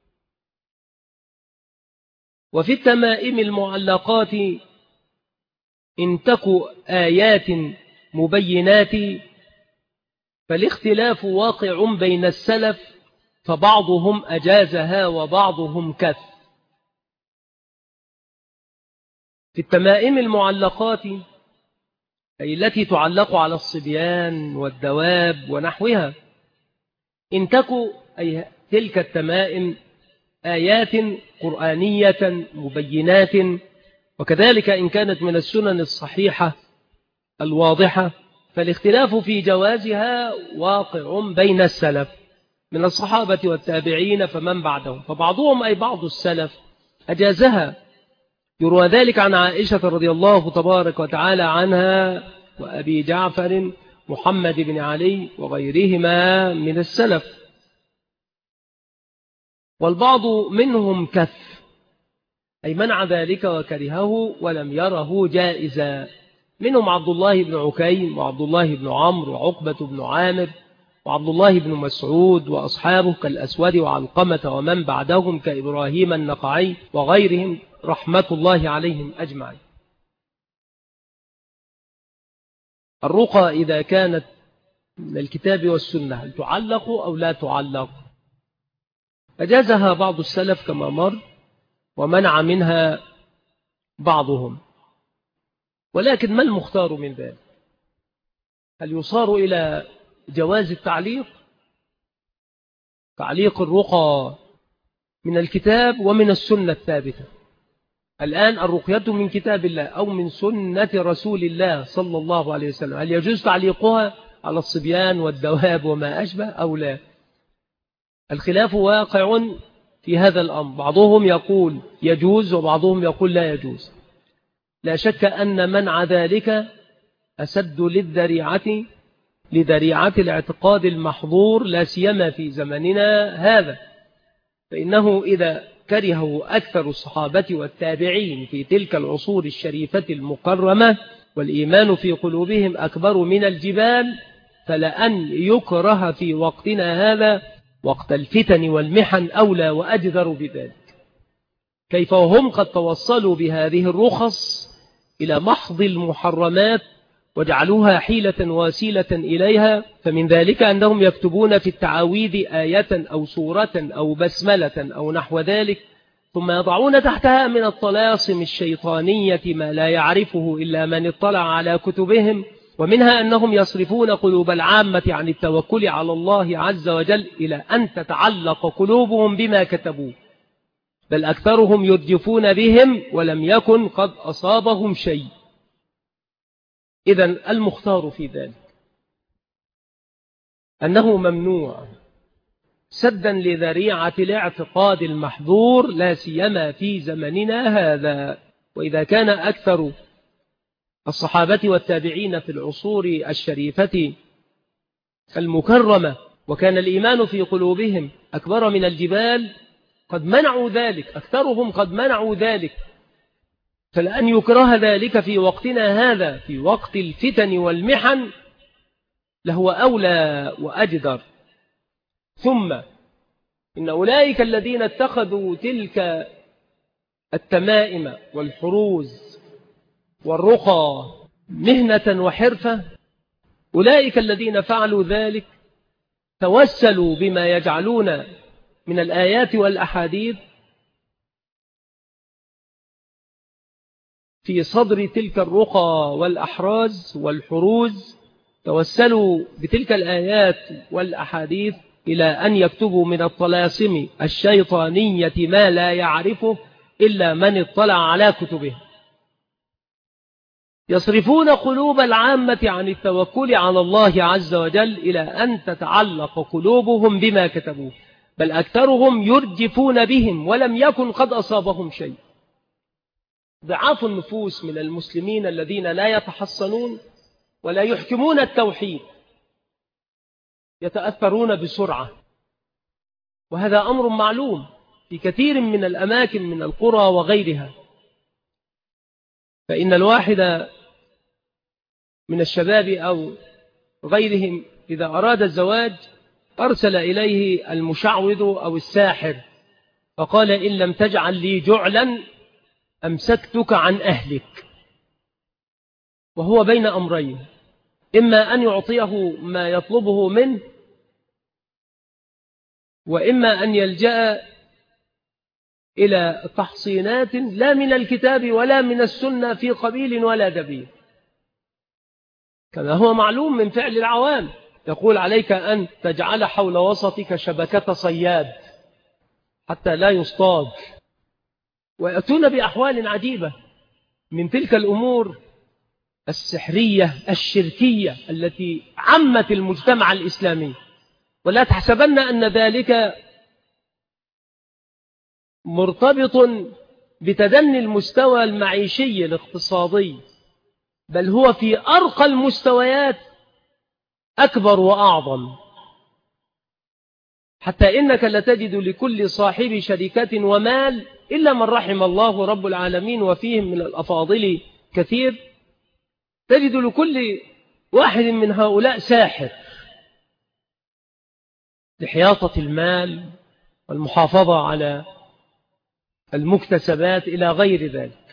وفي التمائم المعلقات إن تك آيات مبينات فالاختلاف واقع بين السلف، فبعضهم أجازها وبعضهم كف. في التمائم المعلقات أي التي تعلق على الصبيان والدواب ونحوها، إن تك أي تلك التمائم آيات قرآنية مبينات، وكذلك إن كانت من السنن الصحيحة الواضحة، فالاختلاف في جوازها واقع بين السلف من الصحابة والتابعين فمن بعدهم، فبعضهم أي بعض السلف أجازها. يروى ذلك عن عائشة رضي الله تبارك وتعالى عنها وأبي جعفر محمد بن علي وغيرهما من السلف. والبعض منهم كف أي منع ذلك وكرهه ولم يره جائزا، منهم عبد الله بن عكيم وعبد الله بن عمرو وعقبة بن عامر وعبد الله بن مسعود وأصحابه كالأسود وعلقمة ومن بعدهم كإبراهيم النقعي وغيرهم رحمة الله عليهم أجمعين. الرقى إذا كانت من الكتاب والسنة هل تعلق أو لا تعلق؟ أجازها بعض السلف كما مر، ومنع منها بعضهم. ولكن ما المختار من ذلك؟ هل يصار إلى جواز التعليق؟ تعليق الرقى من الكتاب ومن السنة الثابتة. الآن الرقية من كتاب الله أو من سنة رسول الله صلى الله عليه وسلم، هل يجوز تعليقها على الصبيان والدواب وما أشبه أو لا؟ الخلاف واقع في هذا الأمر، بعضهم يقول يجوز وبعضهم يقول لا يجوز. لا شك أن منع ذلك أسد للذريعة لذريعة الاعتقاد المحظور، لا سيما في زمننا هذا، فإنه إذا كرهه أكثر الصحابة والتابعين في تلك العصور الشريفة المكرمة والإيمان في قلوبهم أكبر من الجبال، فلأن يكره في وقتنا هذا وقت الفتن والمحن أولى وأجدر بذلك. كيف وهم قد توصلوا بهذه الرخص إلى محض المحرمات وجعلوها حيلة وسيلة إليها، فمن ذلك أنهم يكتبون في التعاويذ آية أو سورة أو بسملة أو نحو ذلك، ثم يضعون تحتها من الطلاسم الشيطانية ما لا يعرفه إلا من اطلع على كتبهم. ومنها أنهم يصرفون قلوب العامة عن التوكل على الله عز وجل إلى أن تتعلق قلوبهم بما كتبوه، بل أكثرهم يرجفون بهم ولم يكن قد أصابهم شيء. إذن المختار في ذلك أنه ممنوع سدا لذريعة الاعتقاد المحظور، لا سيما في زمننا هذا. وإذا كان أكثر الصحابة والتابعين في العصور الشريفة المكرمة وكان الإيمان في قلوبهم أكبر من الجبال قد منعوا ذلك، أكثرهم قد منعوا ذلك، فلأن يكره ذلك في وقتنا هذا في وقت الفتن والمحن لهو أولى وأجدر. ثم إن أولئك الذين اتخذوا تلك التمائم والحروز والرقى مهنة وحرفة، أولئك الذين فعلوا ذلك توسلوا بما يجعلون من الآيات والأحاديث في صدر تلك الرقى والأحراز والحروز، توسلوا بتلك الآيات والأحاديث إلى أن يكتبوا من الطلاسم الشيطانية ما لا يعرفه إلا من اطلع على كتبه. يصرفون قلوب العامة عن التوكل على الله عز وجل إلى أن تتعلق قلوبهم بما كتبوه، بل أكثرهم يرجفون بهم ولم يكن قد أصابهم شيء. ضعاف النفوس من المسلمين الذين لا يتحصنون ولا يحكمون التوحيد يتأثرون بسرعة، وهذا أمر معلوم في كثير من الأماكن من القرى وغيرها. فإن الواحد من الشباب أو غيرهم إذا أراد الزواج أرسل إليه المشعوذ أو الساحر فقال: إن لم تجعل لي جعلا أمسكتك عن أهلك. وهو بين أمرين: إما أن يعطيه ما يطلبه منه، وإما أن يلجأ إلى تحصينات لا من الكتاب ولا من السنة في قبيل ولا دبير، كما هو معلوم من فعل العوام. يقول: عليك أن تجعل حول وسطك شبكة صياد حتى لا يصطاد. ويأتون بأحوال عجيبة من تلك الأمور السحرية الشركية التي عمت المجتمع الإسلامي. ولا تحسبن أن ذلك مرتبط بتدني المستوى المعيشي الاقتصادي، بل هو في أرقى المستويات أكبر وأعظم، حتى إنك لتجد لكل صاحب شركة ومال إلا من رحم الله رب العالمين، وفيهم من الأفاضل كثير، تجد لكل واحد من هؤلاء ساحر لحياطة المال والمحافظة على المكتسبات إلى غير ذلك.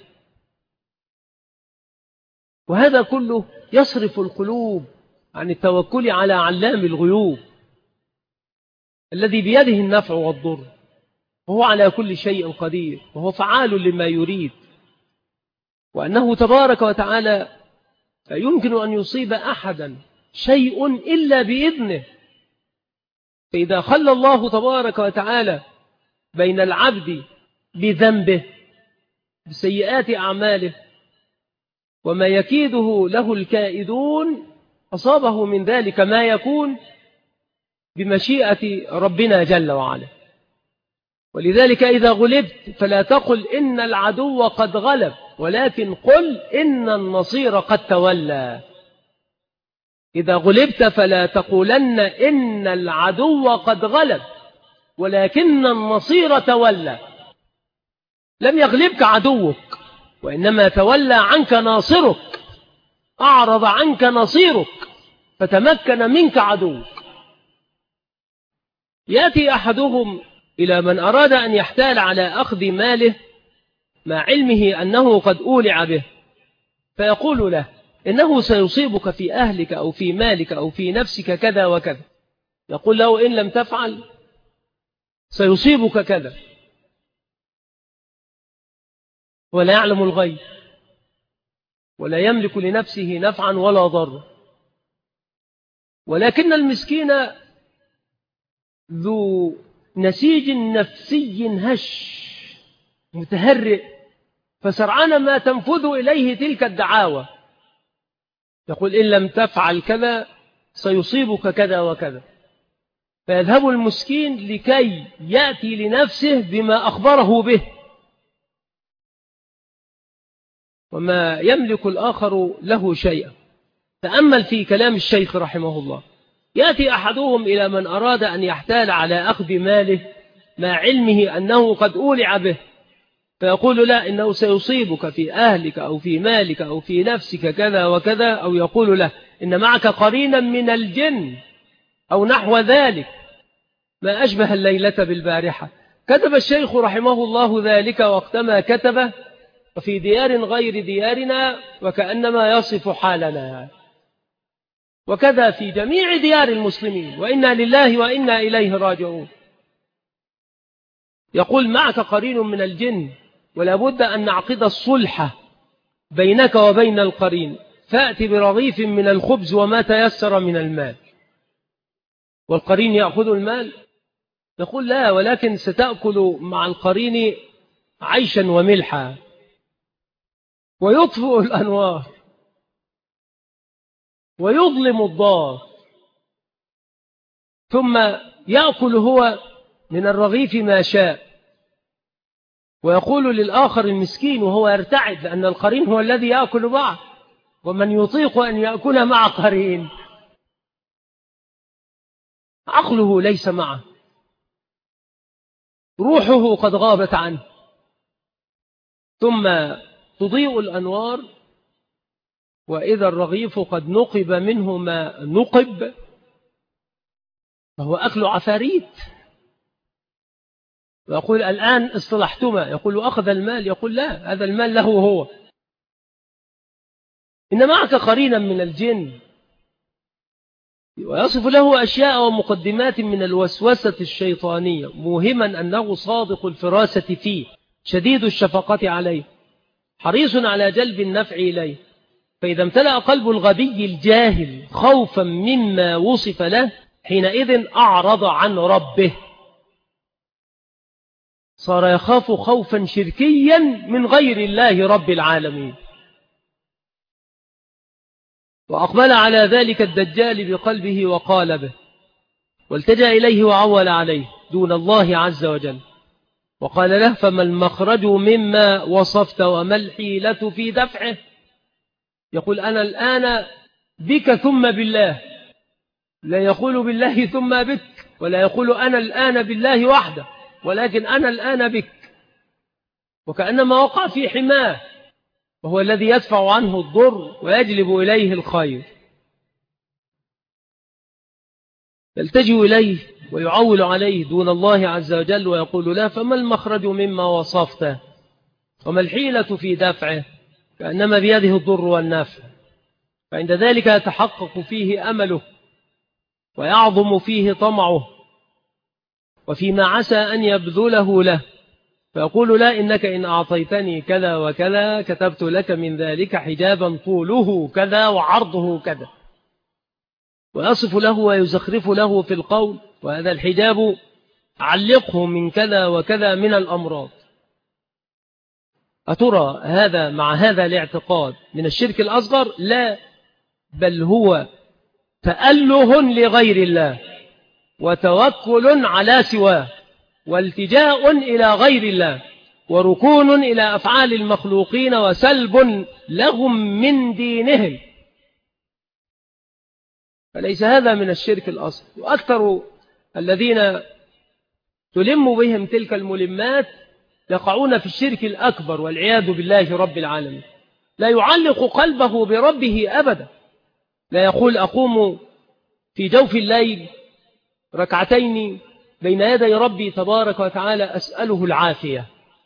وهذا كله يصرف القلوب عن التوكل على علام الغيوب الذي بيده النفع والضر، وهو على كل شيء قدير، وهو فعال لما يريد، وأنه تبارك وتعالى لا يمكن أن يصيب أحدا شيء إلا بإذنه. فإذا خلى الله تبارك وتعالى بين العبد بذنبه بسيئات أعماله وما يكيده له الكائدون، أصابه من ذلك ما يكون بمشيئة ربنا جل وعلا. ولذلك إذا غلبت فلا تقل إن العدو قد غلب، ولكن قل إن النصير قد تولى. إذا غلبت فلا تقولن إن العدو قد غلب، ولكن النصير تولى. لم يغلبك عدوك، وإنما تولى عنك ناصرك. أعرض عنك نصيرك فتمكن منك عدوك. يأتي أحدهم إلى من أراد أن يحتال على أخذ ماله مع علمه أنه قد أولع به، فيقول له إنه سيصيبك في أهلك أو في مالك أو في نفسك كذا وكذا. يقول له إن لم تفعل سيصيبك كذا، ولا يعلم الغيب ولا يملك لنفسه نفعا ولا ضر. ولكن المسكين ذو نسيج نفسي هش متهرئ، فسرعان ما تنفذ إليه تلك الدعاوى، يقول إن لم تفعل كذا سيصيبك كذا وكذا، فيذهب المسكين لكي يأتي لنفسه بما أخبره به، وما يملك الآخر له شيئا. تأمل في كلام الشيخ رحمه الله. يأتي أحدهم إلى من أراد أن يحتال على أخذ ماله مع علمه أنه قد أولع به، فيقول لا إنه سيصيبك في أهلك أو في مالك أو في نفسك كذا وكذا، أو يقول له إن معك قرينا من الجن أو نحو ذلك، ما أشبه الليلة بالبارحة. كتب الشيخ رحمه الله ذلك وقتما كتبه وفي ديار غير ديارنا، وكأنما يصف حالنا، وكذا في جميع ديار المسلمين، وإنا لله وإنا إليه راجعون. يقول معك قرين من الجن، ولا بد أن نعقد الصلح بينك وبين القرين، فأتي برغيف من الخبز وما تيسر من المال. والقرين يأخذ المال؟ يقول لا، ولكن ستأكل مع القرين عيشا وملحا، ويطفئ الأنوار ويظلم الضار، ثم يأكل هو من الرغيف ما شاء، ويقول للآخر المسكين وهو يرتعد لأن القرين هو الذي يأكل معه، ومن يطيق أن يأكل مع قرين عقله ليس معه، روحه قد غابت عنه. ثم تضيء الأنوار وإذا الرغيف قد نقب منه ما نقب، فهو أكل عفاريت. ويقول الآن اصطلحتما، يقول أخذ المال، يقول لا، هذا المال له هو، إن معك قرينا من الجن. ويصف له أشياء ومقدمات من الوسوسة الشيطانية، موهما أنه صادق الفراسة فيه، شديد الشفقة عليه، حريص على جلب النفع إليه. فإذا امتلأ قلب الغبي الجاهل خوفا مما وصف له، حينئذ أعرض عن ربه، صار يخاف خوفا شركيا من غير الله رب العالمين. وأقبل على ذلك الدجال بقلبه وقالبه، والتجأ إليه وعول عليه دون الله عز وجل، وقال له فما المخرج مما وصفت وما الحيلة في دفعه؟ يقول أنا الآن بك ثم بالله، لا يقول بالله ثم بك، ولا يقول أنا الآن بالله وحده، ولكن أنا الآن بك، وكأنما وقع في حماه، وهو الذي يدفع عنه الضر ويجلب إليه الخير. يلتجئ إليه ويعول عليه دون الله عز وجل، ويقول له فما المخرج مما وصفته وما الحيلة في دفعه؟ كأنما بيده الضر والنفع. فعند ذلك يتحقق فيه أمله ويعظم فيه طمعه وفيما عسى أن يبذله له، فيقول لا إنك إن أعطيتني كذا وكذا كتبت لك من ذلك حجابا طوله كذا وعرضه كذا، ويصف له ويزخرف له في القول، وهذا الحجاب علقه من كذا وكذا من الأمراض. أترى هذا مع هذا الاعتقاد من الشرك الأصغر؟ لا، بل هو تأله لغير الله وتوكل على سواه والتجاء إلى غير الله وركون إلى أفعال المخلوقين وسلب لهم من دينهم، فليس هذا من الشرك الأصغر. وأكثر الذين تلم بهم تلك الملمات يقعون في الشرك الأكبر والعياذ بالله رب العالمين. لا يعلق قلبه بربه أبدا، لا يقول أقوم في جوف الليل ركعتين بين يدي ربي تبارك وتعالى أسأله العافية،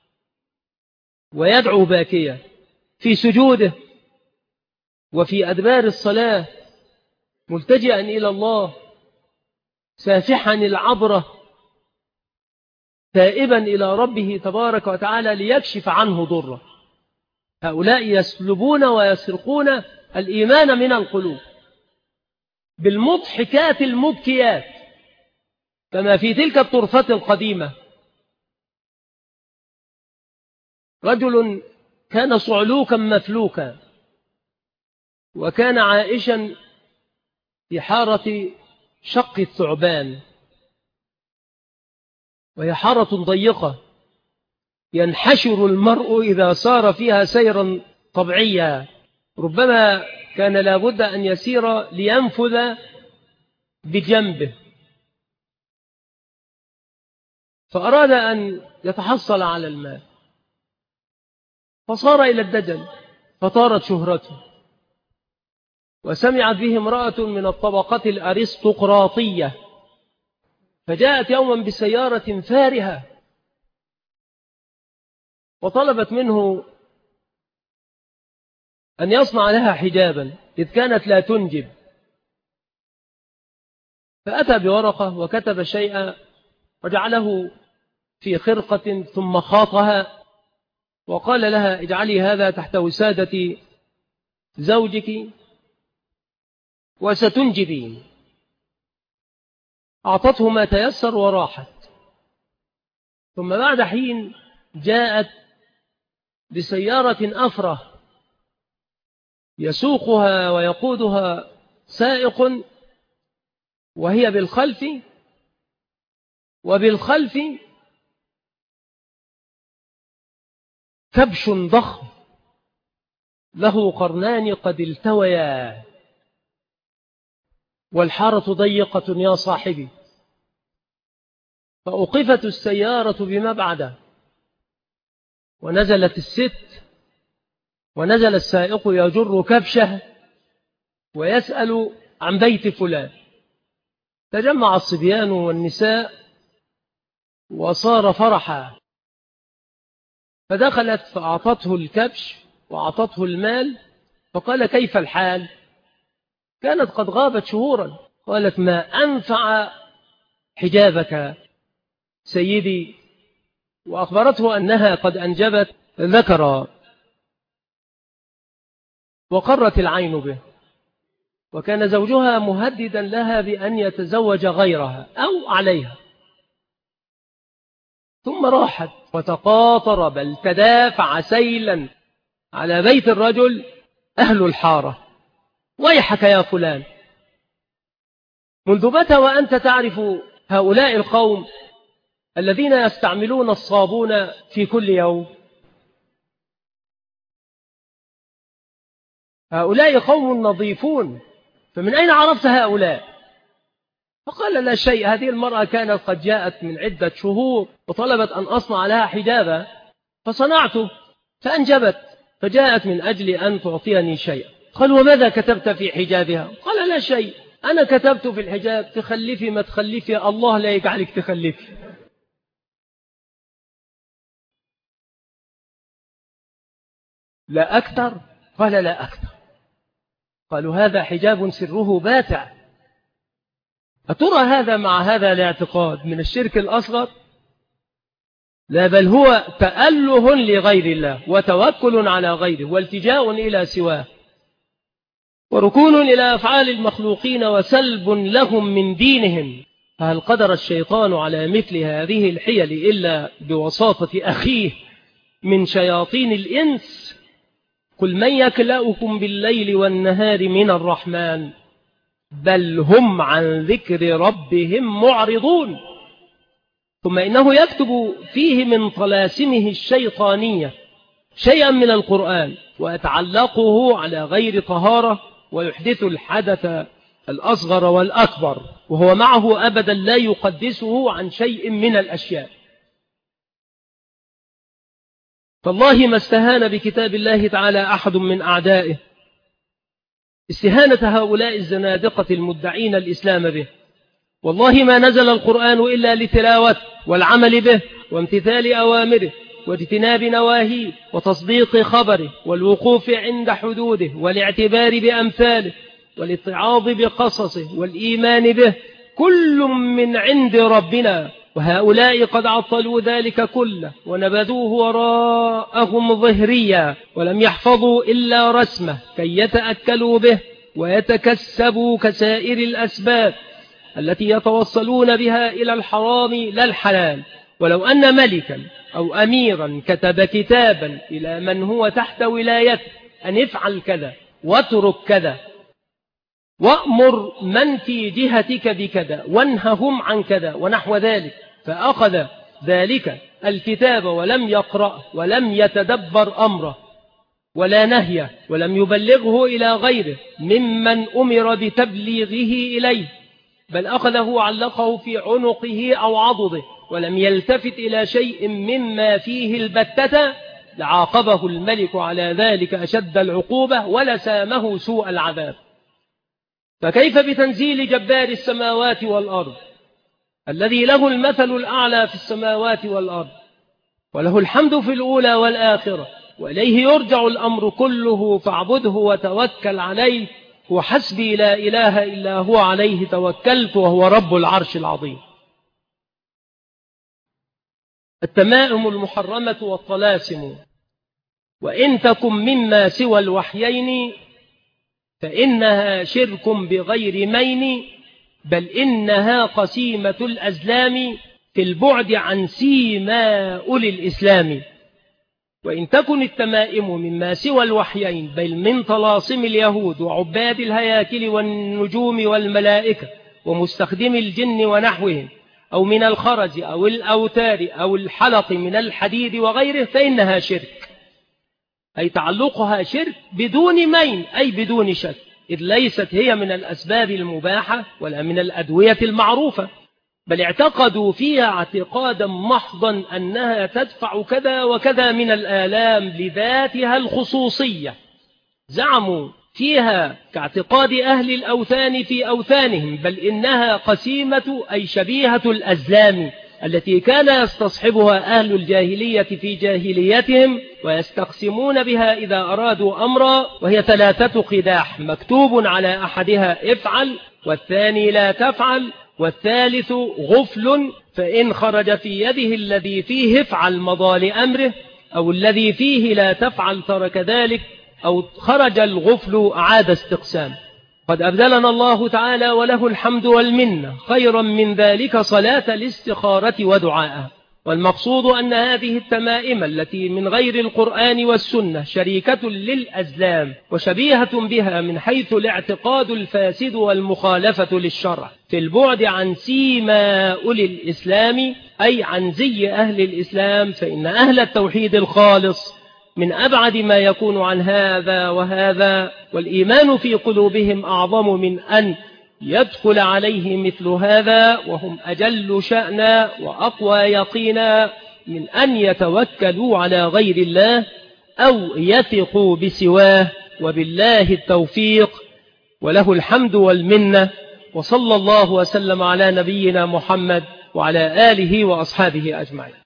ويدعو باكيا في سجوده وفي أدبار الصلاة ملتجئا إلى الله سافحا العبرة تائبا إلى ربه تبارك وتعالى ليكشف عنه ضره. هؤلاء يسلبون ويسرقون الإيمان من القلوب بالمضحكات المبكيات، كما في تلك الطرفة القديمة رجل كان صعلوكا مفلوكا، وكان عائشا في حارة شق الثعبان، وهي حارة ضيقة ينحشر المرء إذا سار فيها سيرا طبيعيا، ربما كان لابد أن يسير لينفذ بجنبه، فأراد أن يتحصل على الماء فصار إلى الدجل، فطارت شهرته، وسمعت به امرأة من الطبقة الأرستقراطية، فجاءت يوما بسيارة فارهة وطلبت منه أن يصنع لها حجابا إذ كانت لا تنجب، فأتى بورقة وكتب شيئا وجعله في خرقة ثم خاطها وقال لها اجعلي هذا تحت وسادة زوجك وستنجبين. أعطته ما تيسر وراحت، ثم بعد حين جاءت بسيارة أفرة يسوقها ويقودها سائق وهي بالخلف، وبالخلف كبش ضخم له قرنان قد التويا، والحارة ضيقة يا صاحبي، فأوقفت السيارة بمبعده، ونزلت الست، ونزل السائق يجر كبشه ويسأل عن بيت فلان، تجمع الصبيان والنساء وصار فرحا، فدخلت فأعطته الكبش وأعطته المال، فقال كيف الحال؟ كانت قد غابت شهورا، قالت ما أنفع حجابك سيدي، وأخبرته أنها قد أنجبت ذكرا، وقرت العين به، وكان زوجها مهددا لها بأن يتزوج غيرها أو عليها، ثم راحت وتقاطر بل تدافع سيلا على بيت الرجل أهل الحارة، ويحك يا فلان، منذ متى وأنت تعرف هؤلاء القوم الذين يستعملون الصابون في كل يوم؟ هؤلاء قوم نظيفون، فمن أين عرفت هؤلاء؟ فقال لا شيء، هذه المرأة كانت قد جاءت من عدة شهور وطلبت أن أصنع لها حجابا فصنعته فأنجبت، فجاءت من أجل أن تعطيني شيئا. قال وماذا كتبت في حجابها؟ قال لا شيء، أنا كتبت في الحجاب تخلفي ما تخلفي الله لا يجعلك تخلفي. لا أكثر؟ قال لا أكثر. قالوا هذا حجاب سره باتع، أترى هذا مع هذا الاعتقاد من الشرك الأصغر؟ لا، بل هو تأله لغير الله وتوكل على غيره والتجاء إلى سواه وركون إلى أفعال المخلوقين وسلب لهم من دينهم. فهل قدر الشيطان على مثل هذه الحيل إلا بوساطة أخيه من شياطين الإنس؟ قل من يكلأكم بالليل والنهار من الرحمن بل هم عن ذكر ربهم معرضون. ثم إنه يكتب فيه من طلاسمه الشيطانية شيئا من القرآن ويتعلقه على غير طهارة ويحدث الحدث الأصغر والأكبر، وهو معه أبدا لا يقدسه عن شيء من الأشياء. فالله ما استهان بكتاب الله تعالى أحد من أعدائه استهانة هؤلاء الزنادقة المدعين الإسلام به. والله ما نزل القرآن إلا لتلاوته والعمل به وامتثال أوامره واجتناب نواهيه وتصديق خبره والوقوف عند حدوده والاعتبار بأمثاله والاتعاظ بقصصه والإيمان به، كل من عند ربنا. وهؤلاء قد عطلوا ذلك كله ونبذوه وراءهم ظهريا، ولم يحفظوا إلا رسمه كي يتأكلوا به ويتكسبوا كسائر الأسباب التي يتوصلون بها إلى الحرام لا الحلال. ولو أن ملكا أو أميرا كتب كتابا إلى من هو تحت ولايته أن افعل كذا واترك كذا وأمر من في جهتك بكذا وانههم عن كذا ونحو ذلك، فأخذ ذلك الكتاب ولم يقرأ ولم يتدبر أمره ولا نهيه ولم يبلغه إلى غيره ممن أمر بتبليغه إليه، بل أخذه علقه في عنقه أو عضده ولم يلتفت إلى شيء مما فيه البتة، لعاقبه الملك على ذلك أشد العقوبة ولسامه سوء العذاب. فكيف بتنزيل جبار السماوات والأرض الذي له المثل الأعلى في السماوات والأرض وله الحمد في الأولى والآخرة، وإليه يرجع الأمر كله، فاعبده وتوكل عليه، وحسبي لا إله إلا هو عليه توكلت وهو رب العرش العظيم. التمائم المحرمة والطلاسم وإن تكن مما سوى الوحيين فإنها شرك بغير مين، بل إنها قسيمة الأزلام في البعد عن سيما أولي الإسلام. وإن تكن التمائم مما سوى الوحيين بل من طلاسم اليهود وعباد الهياكل والنجوم والملائكة ومستخدم الجن ونحوهم، أو من الخرز أو الأوتار أو الحلق من الحديد وغيره، فإنها شرك، أي تعلقها شرك بدون مين، أي بدون شك، إذ ليست هي من الأسباب المباحة ولا من الأدوية المعروفة، بل اعتقدوا فيها اعتقادا محضا أنها تدفع كذا وكذا من الآلام لذاتها الخصوصية. زعموا فيها كاعتقاد أهل الأوثان في أوثانهم، بل إنها قسيمة أي شبيهة الأزلام التي كان يستصحبها أهل الجاهلية في جاهليتهم ويستقسمون بها إذا أرادوا أمرا، وهي ثلاثة قداح مكتوب على أحدها افعل والثاني لا تفعل والثالث غفل، فإن خرج في يده الذي فيه افعل مضى لأمره، أو الذي فيه لا تفعل ترك ذلك، أو خرج الغفل أعاد استقسام. قد أبدلنا الله تعالى وله الحمد والمنة خيرا من ذلك صلاة الاستخارة ودعاءها. والمقصود أن هذه التمائم التي من غير القرآن والسنة شريكة للأزلام وشبيهة بها من حيث الاعتقاد الفاسد والمخالفة للشرع في البعد عن سيما أولي الإسلام، أي عن زي أهل الإسلام، فإن أهل التوحيد الخالص من أبعد ما يكون عن هذا وهذا، والإيمان في قلوبهم أعظم من أن يدخل عليه مثل هذا، وهم أجل شأنا وأقوى يقينا من أن يتوكلوا على غير الله أو يثقوا بسواه. وبالله التوفيق وله الحمد والمنة، وصلى الله وسلم على نبينا محمد وعلى آله وأصحابه أجمعين.